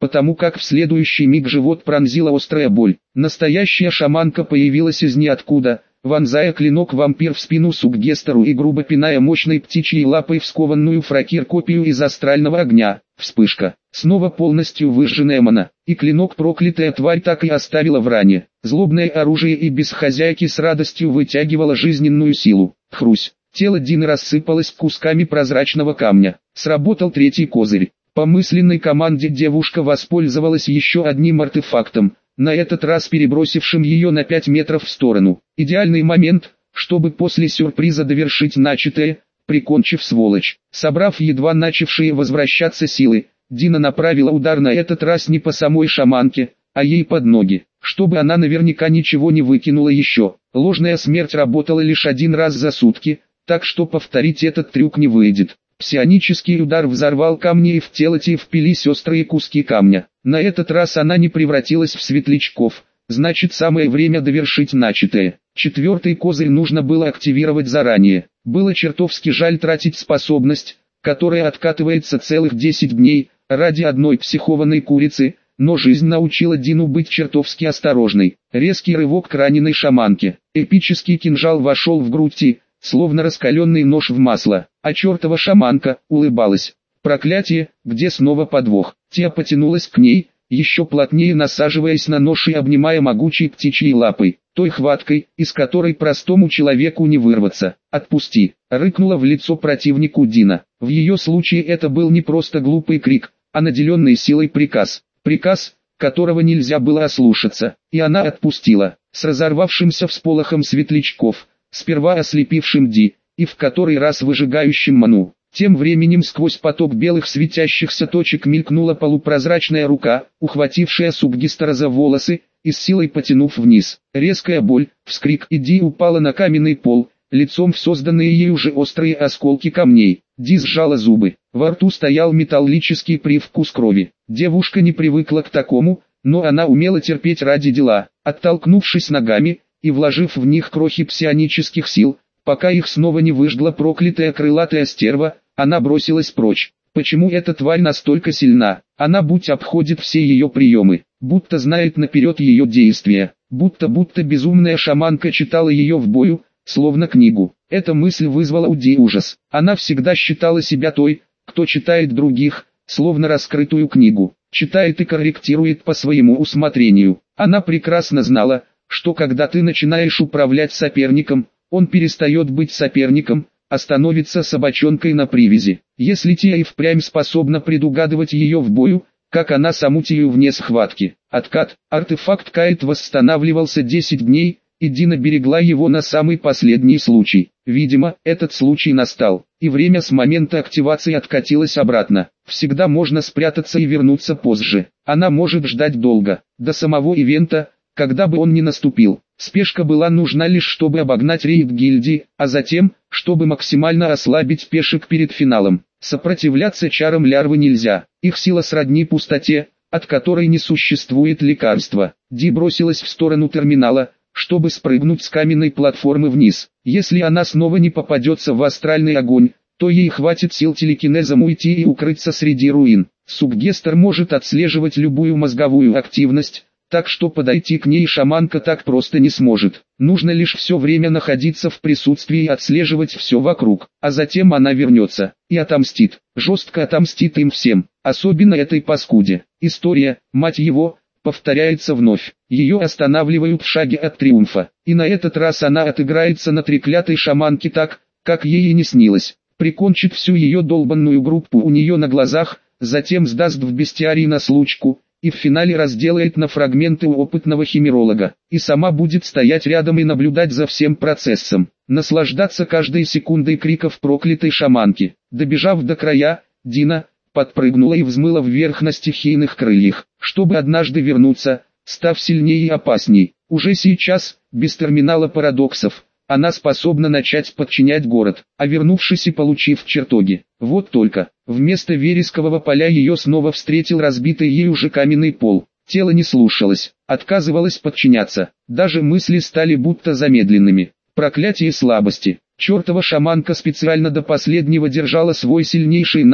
потому как в следующий миг живот пронзила острая боль. Настоящая шаманка появилась из ниоткуда, вонзая клинок вампир в спину Суггестеру и грубо пиная мощной птичьей лапой в скованную фракир копию из астрального огня. Вспышка. Снова полностью выжженная мана, и клинок проклятая тварь так и оставила в ране. Злобное оружие и без хозяйки с радостью вытягивало жизненную силу. Хрусь. Тело Дины рассыпалось кусками прозрачного камня. Сработал третий козырь. По мысленной команде девушка воспользовалась еще одним артефактом, на этот раз перебросившим ее на пять метров в сторону. Идеальный момент, чтобы после сюрприза довершить начатое, прикончив сволочь. Собрав едва начавшие возвращаться силы, Дина направила удар на этот раз не по самой шаманке, а ей под ноги, чтобы она наверняка ничего не выкинула еще. Ложная смерть работала лишь один раз за сутки, так что повторить этот трюк не выйдет. Псионический удар взорвал камни, и в тело Ти впились острые куски камня. На этот раз она не превратилась в светлячков, значит самое время довершить начатое. Четвертый козырь нужно было активировать заранее. Было чертовски жаль тратить способность, которая откатывается целых десять дней, ради одной психованной курицы, но жизнь научила Дину быть чертовски осторожной. Резкий рывок к раненой шаманке. Эпический кинжал вошел в грудь Ти, словно раскаленный нож в масло, а чертова шаманка улыбалась. Проклятие, где снова подвох? Тия потянулась к ней, еще плотнее насаживаясь на нож и обнимая могучей птичьей лапой, той хваткой, из которой простому человеку не вырваться. «Отпусти!» — рыкнула в лицо противнику Дина. В ее случае это был не просто глупый крик, а наделенный силой приказ. Приказ, которого нельзя было ослушаться, и она отпустила, с разорвавшимся всполохом светлячков, сперва ослепившим Ди, и в который раз выжигающим ману. Тем временем сквозь поток белых светящихся точек мелькнула полупрозрачная рука, ухватившая Суггестера за волосы, и с силой потянув вниз. Резкая боль, вскрик, и Ди упала на каменный пол, лицом в созданные ей уже острые осколки камней. Ди сжала зубы, во рту стоял металлический привкус крови. Девушка не привыкла к такому, но она умела терпеть ради дела. Оттолкнувшись ногами и вложив в них крохи псионических сил, пока их снова не выжгла проклятая крылатая стерва, она бросилась прочь. Почему эта тварь настолько сильна? Она будто обходит все ее приемы, будто знает наперед ее действия, будто-будто безумная шаманка читала ее в бою, словно книгу. Эта мысль вызвала у Ди ужас. Она всегда считала себя той, кто читает других, словно раскрытую книгу, читает и корректирует по своему усмотрению. Она прекрасно знала, что когда ты начинаешь управлять соперником, он перестает быть соперником, а становится собачонкой на привязи. Если Тия и впрямь способна предугадывать ее в бою, как она саму Тию вне схватки. Откат. Артефакт Кайт восстанавливался десять дней, и Дина берегла его на самый последний случай. Видимо, этот случай настал, и время с момента активации откатилось обратно. Всегда можно спрятаться и вернуться позже. Она может ждать долго, до самого ивента, когда бы он ни наступил. Спешка была нужна лишь чтобы обогнать рейд гильдии, а затем, чтобы максимально ослабить пешек перед финалом. Сопротивляться чарам лярвы нельзя, их сила сродни пустоте, от которой не существует лекарства. Ди бросилась в сторону терминала, чтобы спрыгнуть с каменной платформы вниз. Если она снова не попадется в астральный огонь, то ей хватит сил телекинезом уйти и укрыться среди руин. Суггестер может отслеживать любую мозговую активность, так что подойти к ней шаманка так просто не сможет. Нужно лишь все время находиться в присутствии и отслеживать все вокруг, а затем она вернется и отомстит. Жестко отомстит им всем, особенно этой паскуде. История, мать его, повторяется вновь. Ее останавливают в шаге от триумфа, и на этот раз она отыграется на треклятой шаманке так, как ей и не снилось. Прикончит всю ее долбанную группу у нее на глазах, затем сдаст в бестиарий на случку, и в финале разделает на фрагменты у опытного химеролога, и сама будет стоять рядом и наблюдать за всем процессом, наслаждаться каждой секундой криков проклятой шаманки. Добежав до края, Дина подпрыгнула и взмыла вверх на стихийных крыльях, чтобы однажды вернуться, став сильнее и опасней. Уже сейчас, без терминала парадоксов, она способна начать подчинять город, а вернувшись и получив чертоги. Вот только, вместо верескового поля ее снова встретил разбитый ею же каменный пол. Тело не слушалось, отказывалось подчиняться, даже мысли стали будто замедленными. Проклятие слабости. Чертова шаманка специально до последнего держала свой сильнейший навык,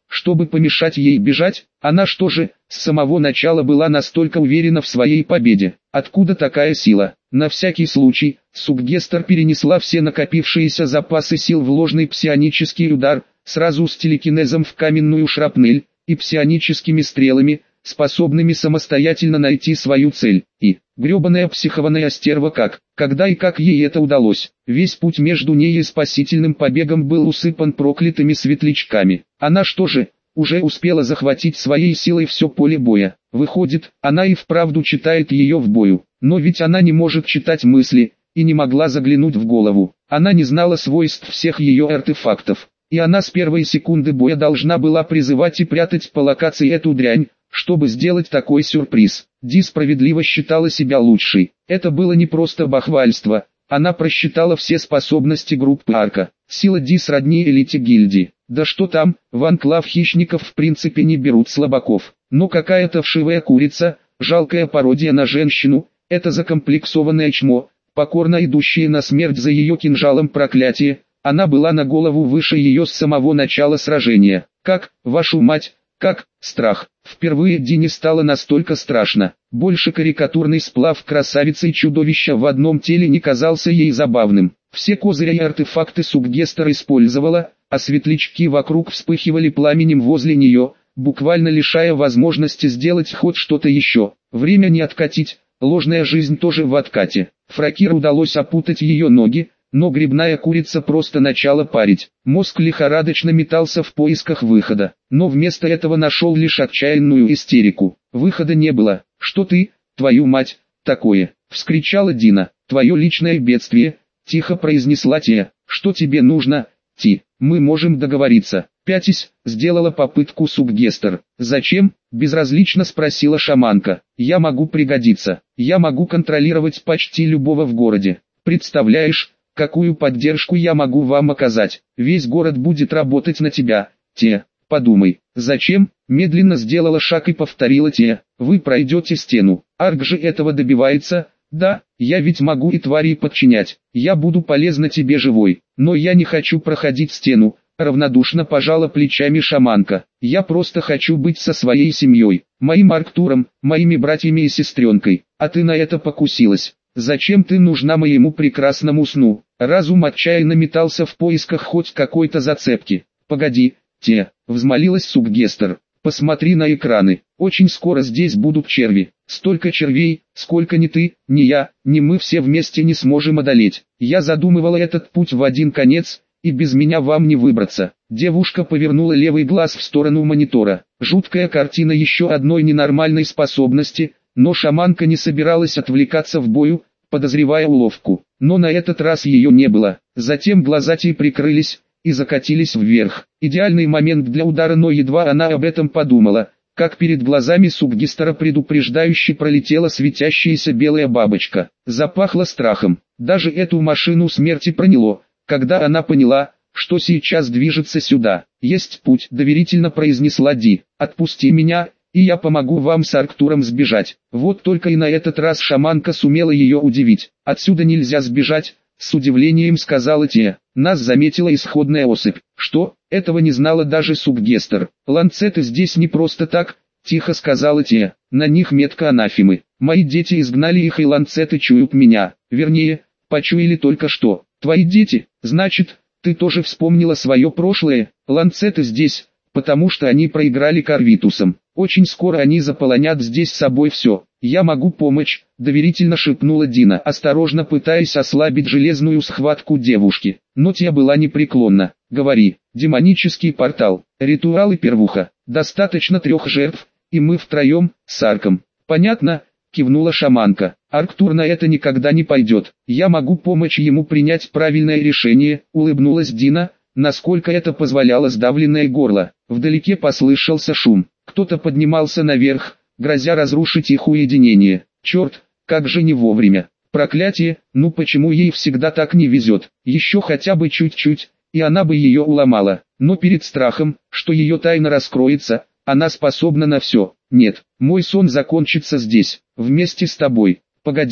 чтобы помешать ей бежать? Она что же, с самого начала была настолько уверена в своей победе? Откуда такая сила? На всякий случай, Суггестер перенесла все накопившиеся запасы сил в ложный псионический удар, сразу с телекинезом в каменную шрапнель, и псионическими стрелами, способными самостоятельно найти свою цель. И, гребаная психованная стерва, как, когда и как ей это удалось? Весь путь между ней и спасительным побегом был усыпан проклятыми светлячками. Она что же, уже успела захватить своей силой все поле боя? Выходит, она и вправду читает ее в бою. Но ведь она не может читать мысли, и не могла заглянуть в голову. Она не знала свойств всех ее артефактов. И она с первой секунды боя должна была призывать и прятать по локации эту дрянь, чтобы сделать такой сюрприз. Ди справедливо считала себя лучшей. Это было не просто бахвальство. Она просчитала все способности группы Арка. Сила Ди сродни элите гильдии. Да что там, в анклав хищников в принципе не берут слабаков. Но какая-то вшивая курица, жалкая пародия на женщину, это закомплексованное чмо, покорно идущее на смерть за ее кинжалом проклятие. Она была на голову выше ее с самого начала сражения. Как, вашу мать, как, страх. Впервые Ди не стало настолько страшно. Больше карикатурный сплав красавицы и чудовища в одном теле не казался ей забавным. Все козыри и артефакты Суггестер использовала, а светлячки вокруг вспыхивали пламенем возле нее, буквально лишая возможности сделать хоть что-то еще. Время не откатить, ложная жизнь тоже в откате. Фракир удалось опутать ее ноги, но грибная курица просто начала парить. Мозг лихорадочно метался в поисках выхода, но вместо этого нашел лишь отчаянную истерику. Выхода не было. «Что ты, твою мать, такое?» — вскричала Дина. «Твое личное бедствие», — тихо произнесла Тия. «Что тебе нужно, Ти? Мы можем договориться». «Пятись», — сделала попытку Суггестер. «Зачем?» — безразлично спросила шаманка. «Я могу пригодиться. Я могу контролировать почти любого в городе. Представляешь, какую поддержку я могу вам оказать? Весь город будет работать на тебя, Те. Подумай, зачем?» Медленно сделала шаг и повторила Те. «Вы пройдете стену. Арк же этого добивается. Да, я ведь могу и твари подчинять. Я буду полезна тебе живой. Но я не хочу проходить стену». Равнодушно пожала плечами шаманка. «Я просто хочу быть со своей семьей, моим Арктуром, моими братьями и сестренкой. А ты на это покусилась. Зачем ты нужна моему прекрасному сну?» Разум отчаянно метался в поисках хоть какой-то зацепки. «Погоди, Те», — взмолилась Суггестер. «Посмотри на экраны. Очень скоро здесь будут черви. Столько червей, сколько ни ты, ни я, ни мы все вместе не сможем одолеть. Я задумывала этот путь в один конец, и без меня вам не выбраться». Девушка повернула левый глаз в сторону монитора. Жуткая картина еще одной ненормальной способности, но шаманка не собиралась отвлекаться в бою, подозревая уловку. Но на этот раз ее не было. Затем глаза Ти прикрылись и закатились вверх. Идеальный момент для удара, но едва она об этом подумала, как перед глазами Суггестера предупреждающе пролетела светящаяся белая бабочка. Запахло страхом. Даже эту машину смерти проняло, когда она поняла, что сейчас движется сюда. «Есть путь», — доверительно произнесла Ди. «Отпусти меня, и я помогу вам с Арктуром сбежать». Вот только и на этот раз шаманка сумела ее удивить. «Отсюда нельзя сбежать», — с удивлением сказала Тия. «Нас заметила исходная особь». «Что?» — этого не знала даже Суггестер. «Ланцеты здесь не просто так», — тихо сказала Тия. «На них метка анафемы. Мои дети изгнали их, и ланцеты чуют меня. Вернее, почуяли только что». «Твои дети? Значит, ты тоже вспомнила свое прошлое?» «Ланцеты здесь, потому что они проиграли Корвитусам. Очень скоро они заполонят здесь с собой все. Я могу помочь», — доверительно шепнула Дина, осторожно пытаясь ослабить железную схватку девушки. Но Тия была непреклонна. «Говори, демонический портал, ритуал и первуха. Достаточно трех жертв, и мы втроем, с Арком». «Понятно», — кивнула шаманка. «Арктур на это никогда не пойдет. Я могу помочь ему принять правильное решение», — улыбнулась Дина, насколько это позволяло сдавленное горло. Вдалеке послышался шум. Кто-то поднимался наверх, грозя разрушить их уединение. «Черт, как же не вовремя! Проклятие, ну почему ей всегда так не везет? Еще хотя бы чуть-чуть, и она бы ее уломала. Но перед страхом, что ее тайна раскроется, она способна на все. Нет, мой сон закончится здесь, вместе с тобой». «Погоди»,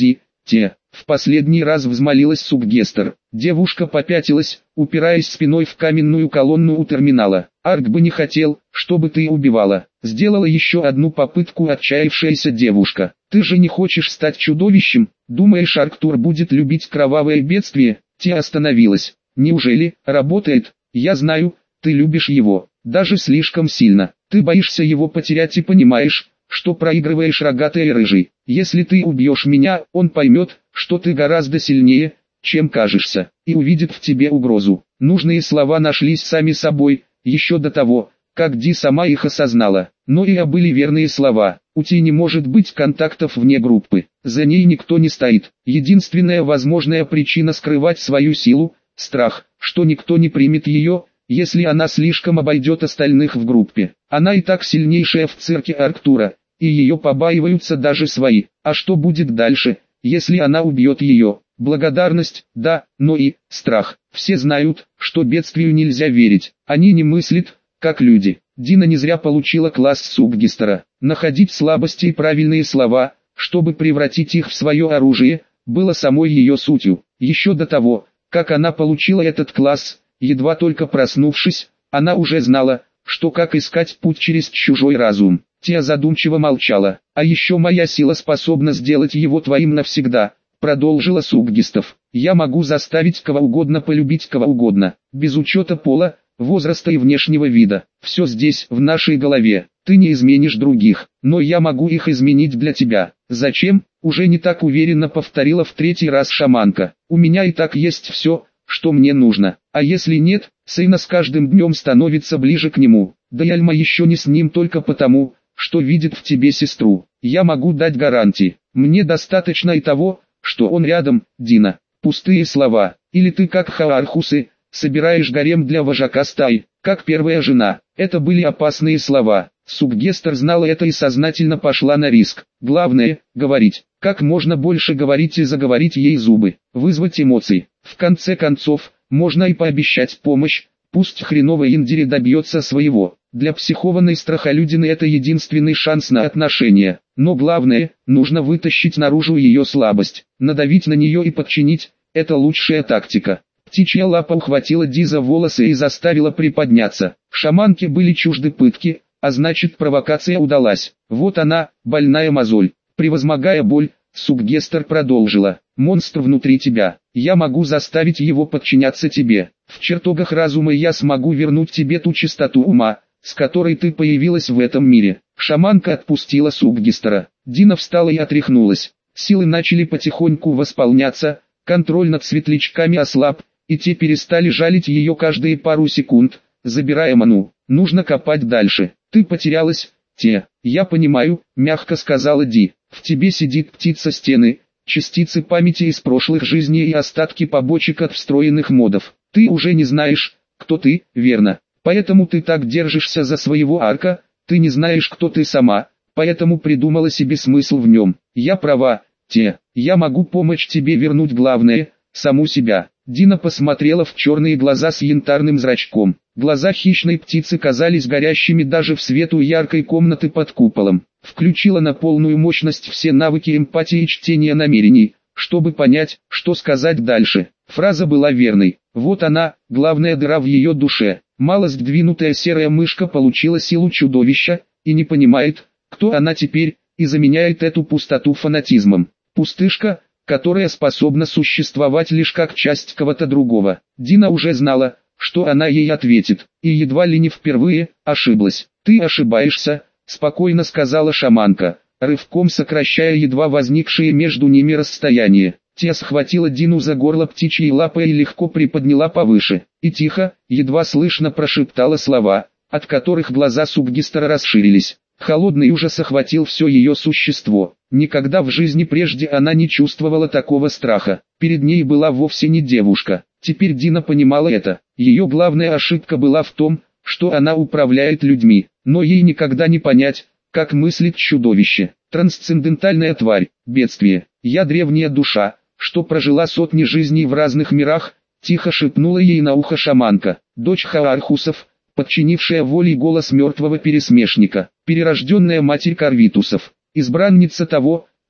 Те. В последний раз взмолилась Суггестер. Девушка попятилась, упираясь спиной в каменную колонну у терминала. Арк бы не хотел, чтобы ты убивала. Сделала еще одну попытку отчаявшаяся девушка. Ты же не хочешь стать чудовищем? Думаешь, Арктур будет любить кровавое бедствие? Те остановилась. Неужели? Работает? Я знаю, ты любишь его. Даже слишком сильно. Ты боишься его потерять и понимаешь, что проигрываешь, рогатый и рыжий. Если ты убьешь меня, он поймет, что ты гораздо сильнее, чем кажешься, и увидит в тебе угрозу. Нужные слова нашлись сами собой, еще до того, как Ди сама их осознала. Но и были верные слова. У Ти не может быть контактов вне группы. За ней никто не стоит. Единственная возможная причина скрывать свою силу – страх, что никто не примет ее, если она слишком обойдет остальных в группе. Она и так сильнейшая в цирке Арктура, и ее побаиваются даже свои. А что будет дальше, если она убьет ее? Благодарность, да, но и страх. Все знают, что бедствию нельзя верить. Они не мыслят, как люди. Дина не зря получила класс Суггестера. Находить слабости и правильные слова, чтобы превратить их в свое оружие, было самой ее сутью. Еще до того, как она получила этот класс, едва только проснувшись, она уже знала, что как искать путь через чужой разум. Тия задумчиво молчала. «А еще моя сила способна сделать его твоим навсегда», продолжила Суггестов. «Я могу заставить кого угодно полюбить кого угодно, без учета пола, возраста и внешнего вида. Все здесь, в нашей голове. Ты не изменишь других, но я могу их изменить для тебя». «Зачем?» — уже не так уверенно повторила в третий раз шаманка. «У меня и так есть все, что мне нужно. А если нет, Сейна с каждым днем становится ближе к нему. Да и Альма еще не с ним только потому, что видит в тебе сестру. Я могу дать гарантии. Мне достаточно и того, что он рядом, Дина». Пустые слова. Или ты как Хаархусы, собираешь гарем для вожака стаи, как первая жена. Это были опасные слова. Суггестер знала это и сознательно пошла на риск. Главное – говорить. Как можно больше говорить и заговорить ей зубы. Вызвать эмоции. В конце концов, можно и пообещать помощь. Пусть хреновый Индири добьется своего. Для психованной страхолюдины это единственный шанс на отношения. Но главное, нужно вытащить наружу ее слабость. Надавить на нее и подчинить – это лучшая тактика. Птичья лапа ухватила Ди за волосы и заставила приподняться. Шаманке были чужды пытки, а значит провокация удалась. Вот она, больная мозоль. Превозмогая боль, Суггестер продолжила. «Монстр внутри тебя. Я могу заставить его подчиняться тебе. В чертогах разума я смогу вернуть тебе ту чистоту ума, с которой ты появилась в этом мире». Шаманка отпустила Суггестера. Дина встала и отряхнулась. Силы начали потихоньку восполняться, контроль над светлячками ослаб, и те перестали жалить ее каждые пару секунд, забирая ману. «Нужно копать дальше. Ты потерялась, Те». «Я понимаю», — мягко сказала Ди. «В тебе сидит птица стены, частицы памяти из прошлых жизней и остатки побочек от встроенных модов. Ты уже не знаешь, кто ты, верно? Поэтому ты так держишься за своего арка, ты не знаешь, кто ты сама, поэтому придумала себе смысл в нем. Я права, Те. Я могу помочь тебе вернуть главное, саму себя». Дина посмотрела в черные глаза с янтарным зрачком. Глаза хищной птицы казались горящими даже в свету яркой комнаты под куполом. Включила на полную мощность все навыки эмпатии и чтения намерений, чтобы понять, что сказать дальше. Фраза была верной. Вот она, главная дыра в ее душе. Мало сдвинутая серая мышка получила силу чудовища, и не понимает, кто она теперь, и заменяет эту пустоту фанатизмом. Пустышка, которая способна существовать лишь как часть кого-то другого. Дина уже знала, что она ей ответит, и едва ли не впервые ошиблась. «Ты ошибаешься», — спокойно сказала шаманка, рывком сокращая едва возникшее между ними расстояние. Тия схватила Дину за горло птичьей лапой и легко приподняла повыше, и тихо, едва слышно прошептала слова, от которых глаза Суггестера расширились. Холодный ужас охватил все ее существо. Никогда в жизни прежде она не чувствовала такого страха. Перед ней была вовсе не девушка. Теперь Дина понимала это. Ее главная ошибка была в том, что она управляет людьми. Но ей никогда не понять, как мыслит чудовище. Трансцендентальная тварь, бедствие. «Я древняя душа, что прожила сотни жизней в разных мирах», тихо шепнула ей на ухо шаманка. «Дочь Хаархусов, подчинившая волей голос мертвого пересмешника, перерожденная матерь Карвитусов, избранница того,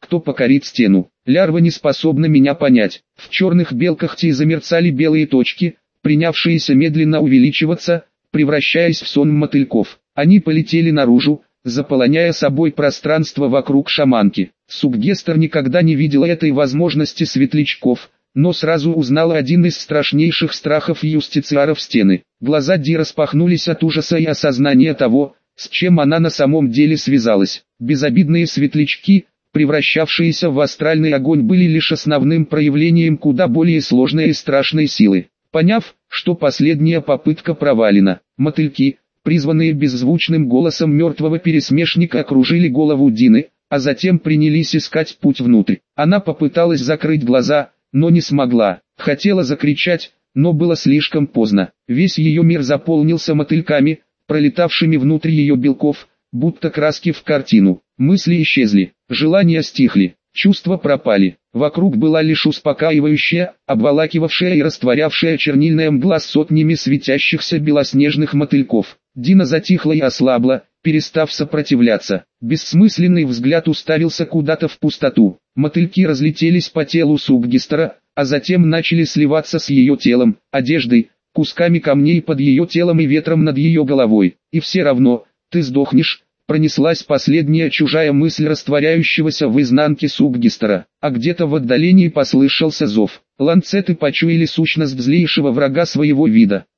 кто покорит стену. Лярва не способна меня понять. В черных белках те замерцали белые точки, принявшиеся медленно увеличиваться, превращаясь в сон мотыльков. Они полетели наружу, заполоняя собой пространство вокруг шаманки. Субгестер никогда не видела этой возможности светлячков, но сразу узнала один из страшнейших страхов юстициаров стены. Глаза Ди распахнулись от ужаса и осознания того, с чем она на самом деле связалась. Безобидные светлячки, превращавшиеся в астральный огонь, были лишь основным проявлением куда более сложной и страшной силы. Поняв, что последняя попытка провалена, мотыльки, призванные беззвучным голосом мертвого пересмешника, окружили голову Дины, а затем принялись искать путь внутрь. Она попыталась закрыть глаза, но не смогла. Хотела закричать, но было слишком поздно. Весь ее мир заполнился мотыльками, пролетавшими внутрь ее белков, будто краски в картину. Мысли исчезли, желания стихли, чувства пропали. Вокруг была лишь успокаивающая, обволакивавшая и растворявшая чернильная мгла с сотнями светящихся белоснежных мотыльков. Дина затихла и ослабла, перестав сопротивляться. Бессмысленный взгляд уставился куда-то в пустоту. Мотыльки разлетелись по телу Субгестера, а затем начали сливаться с ее телом, одеждой, кусками камней под ее телом и ветром над ее головой. И все равно, ты сдохнешь, пронеслась последняя чужая мысль растворяющегося в изнанке Субгестера. А где-то в отдалении послышался зов. Ланцеты почуяли сущность злейшего врага своего вида.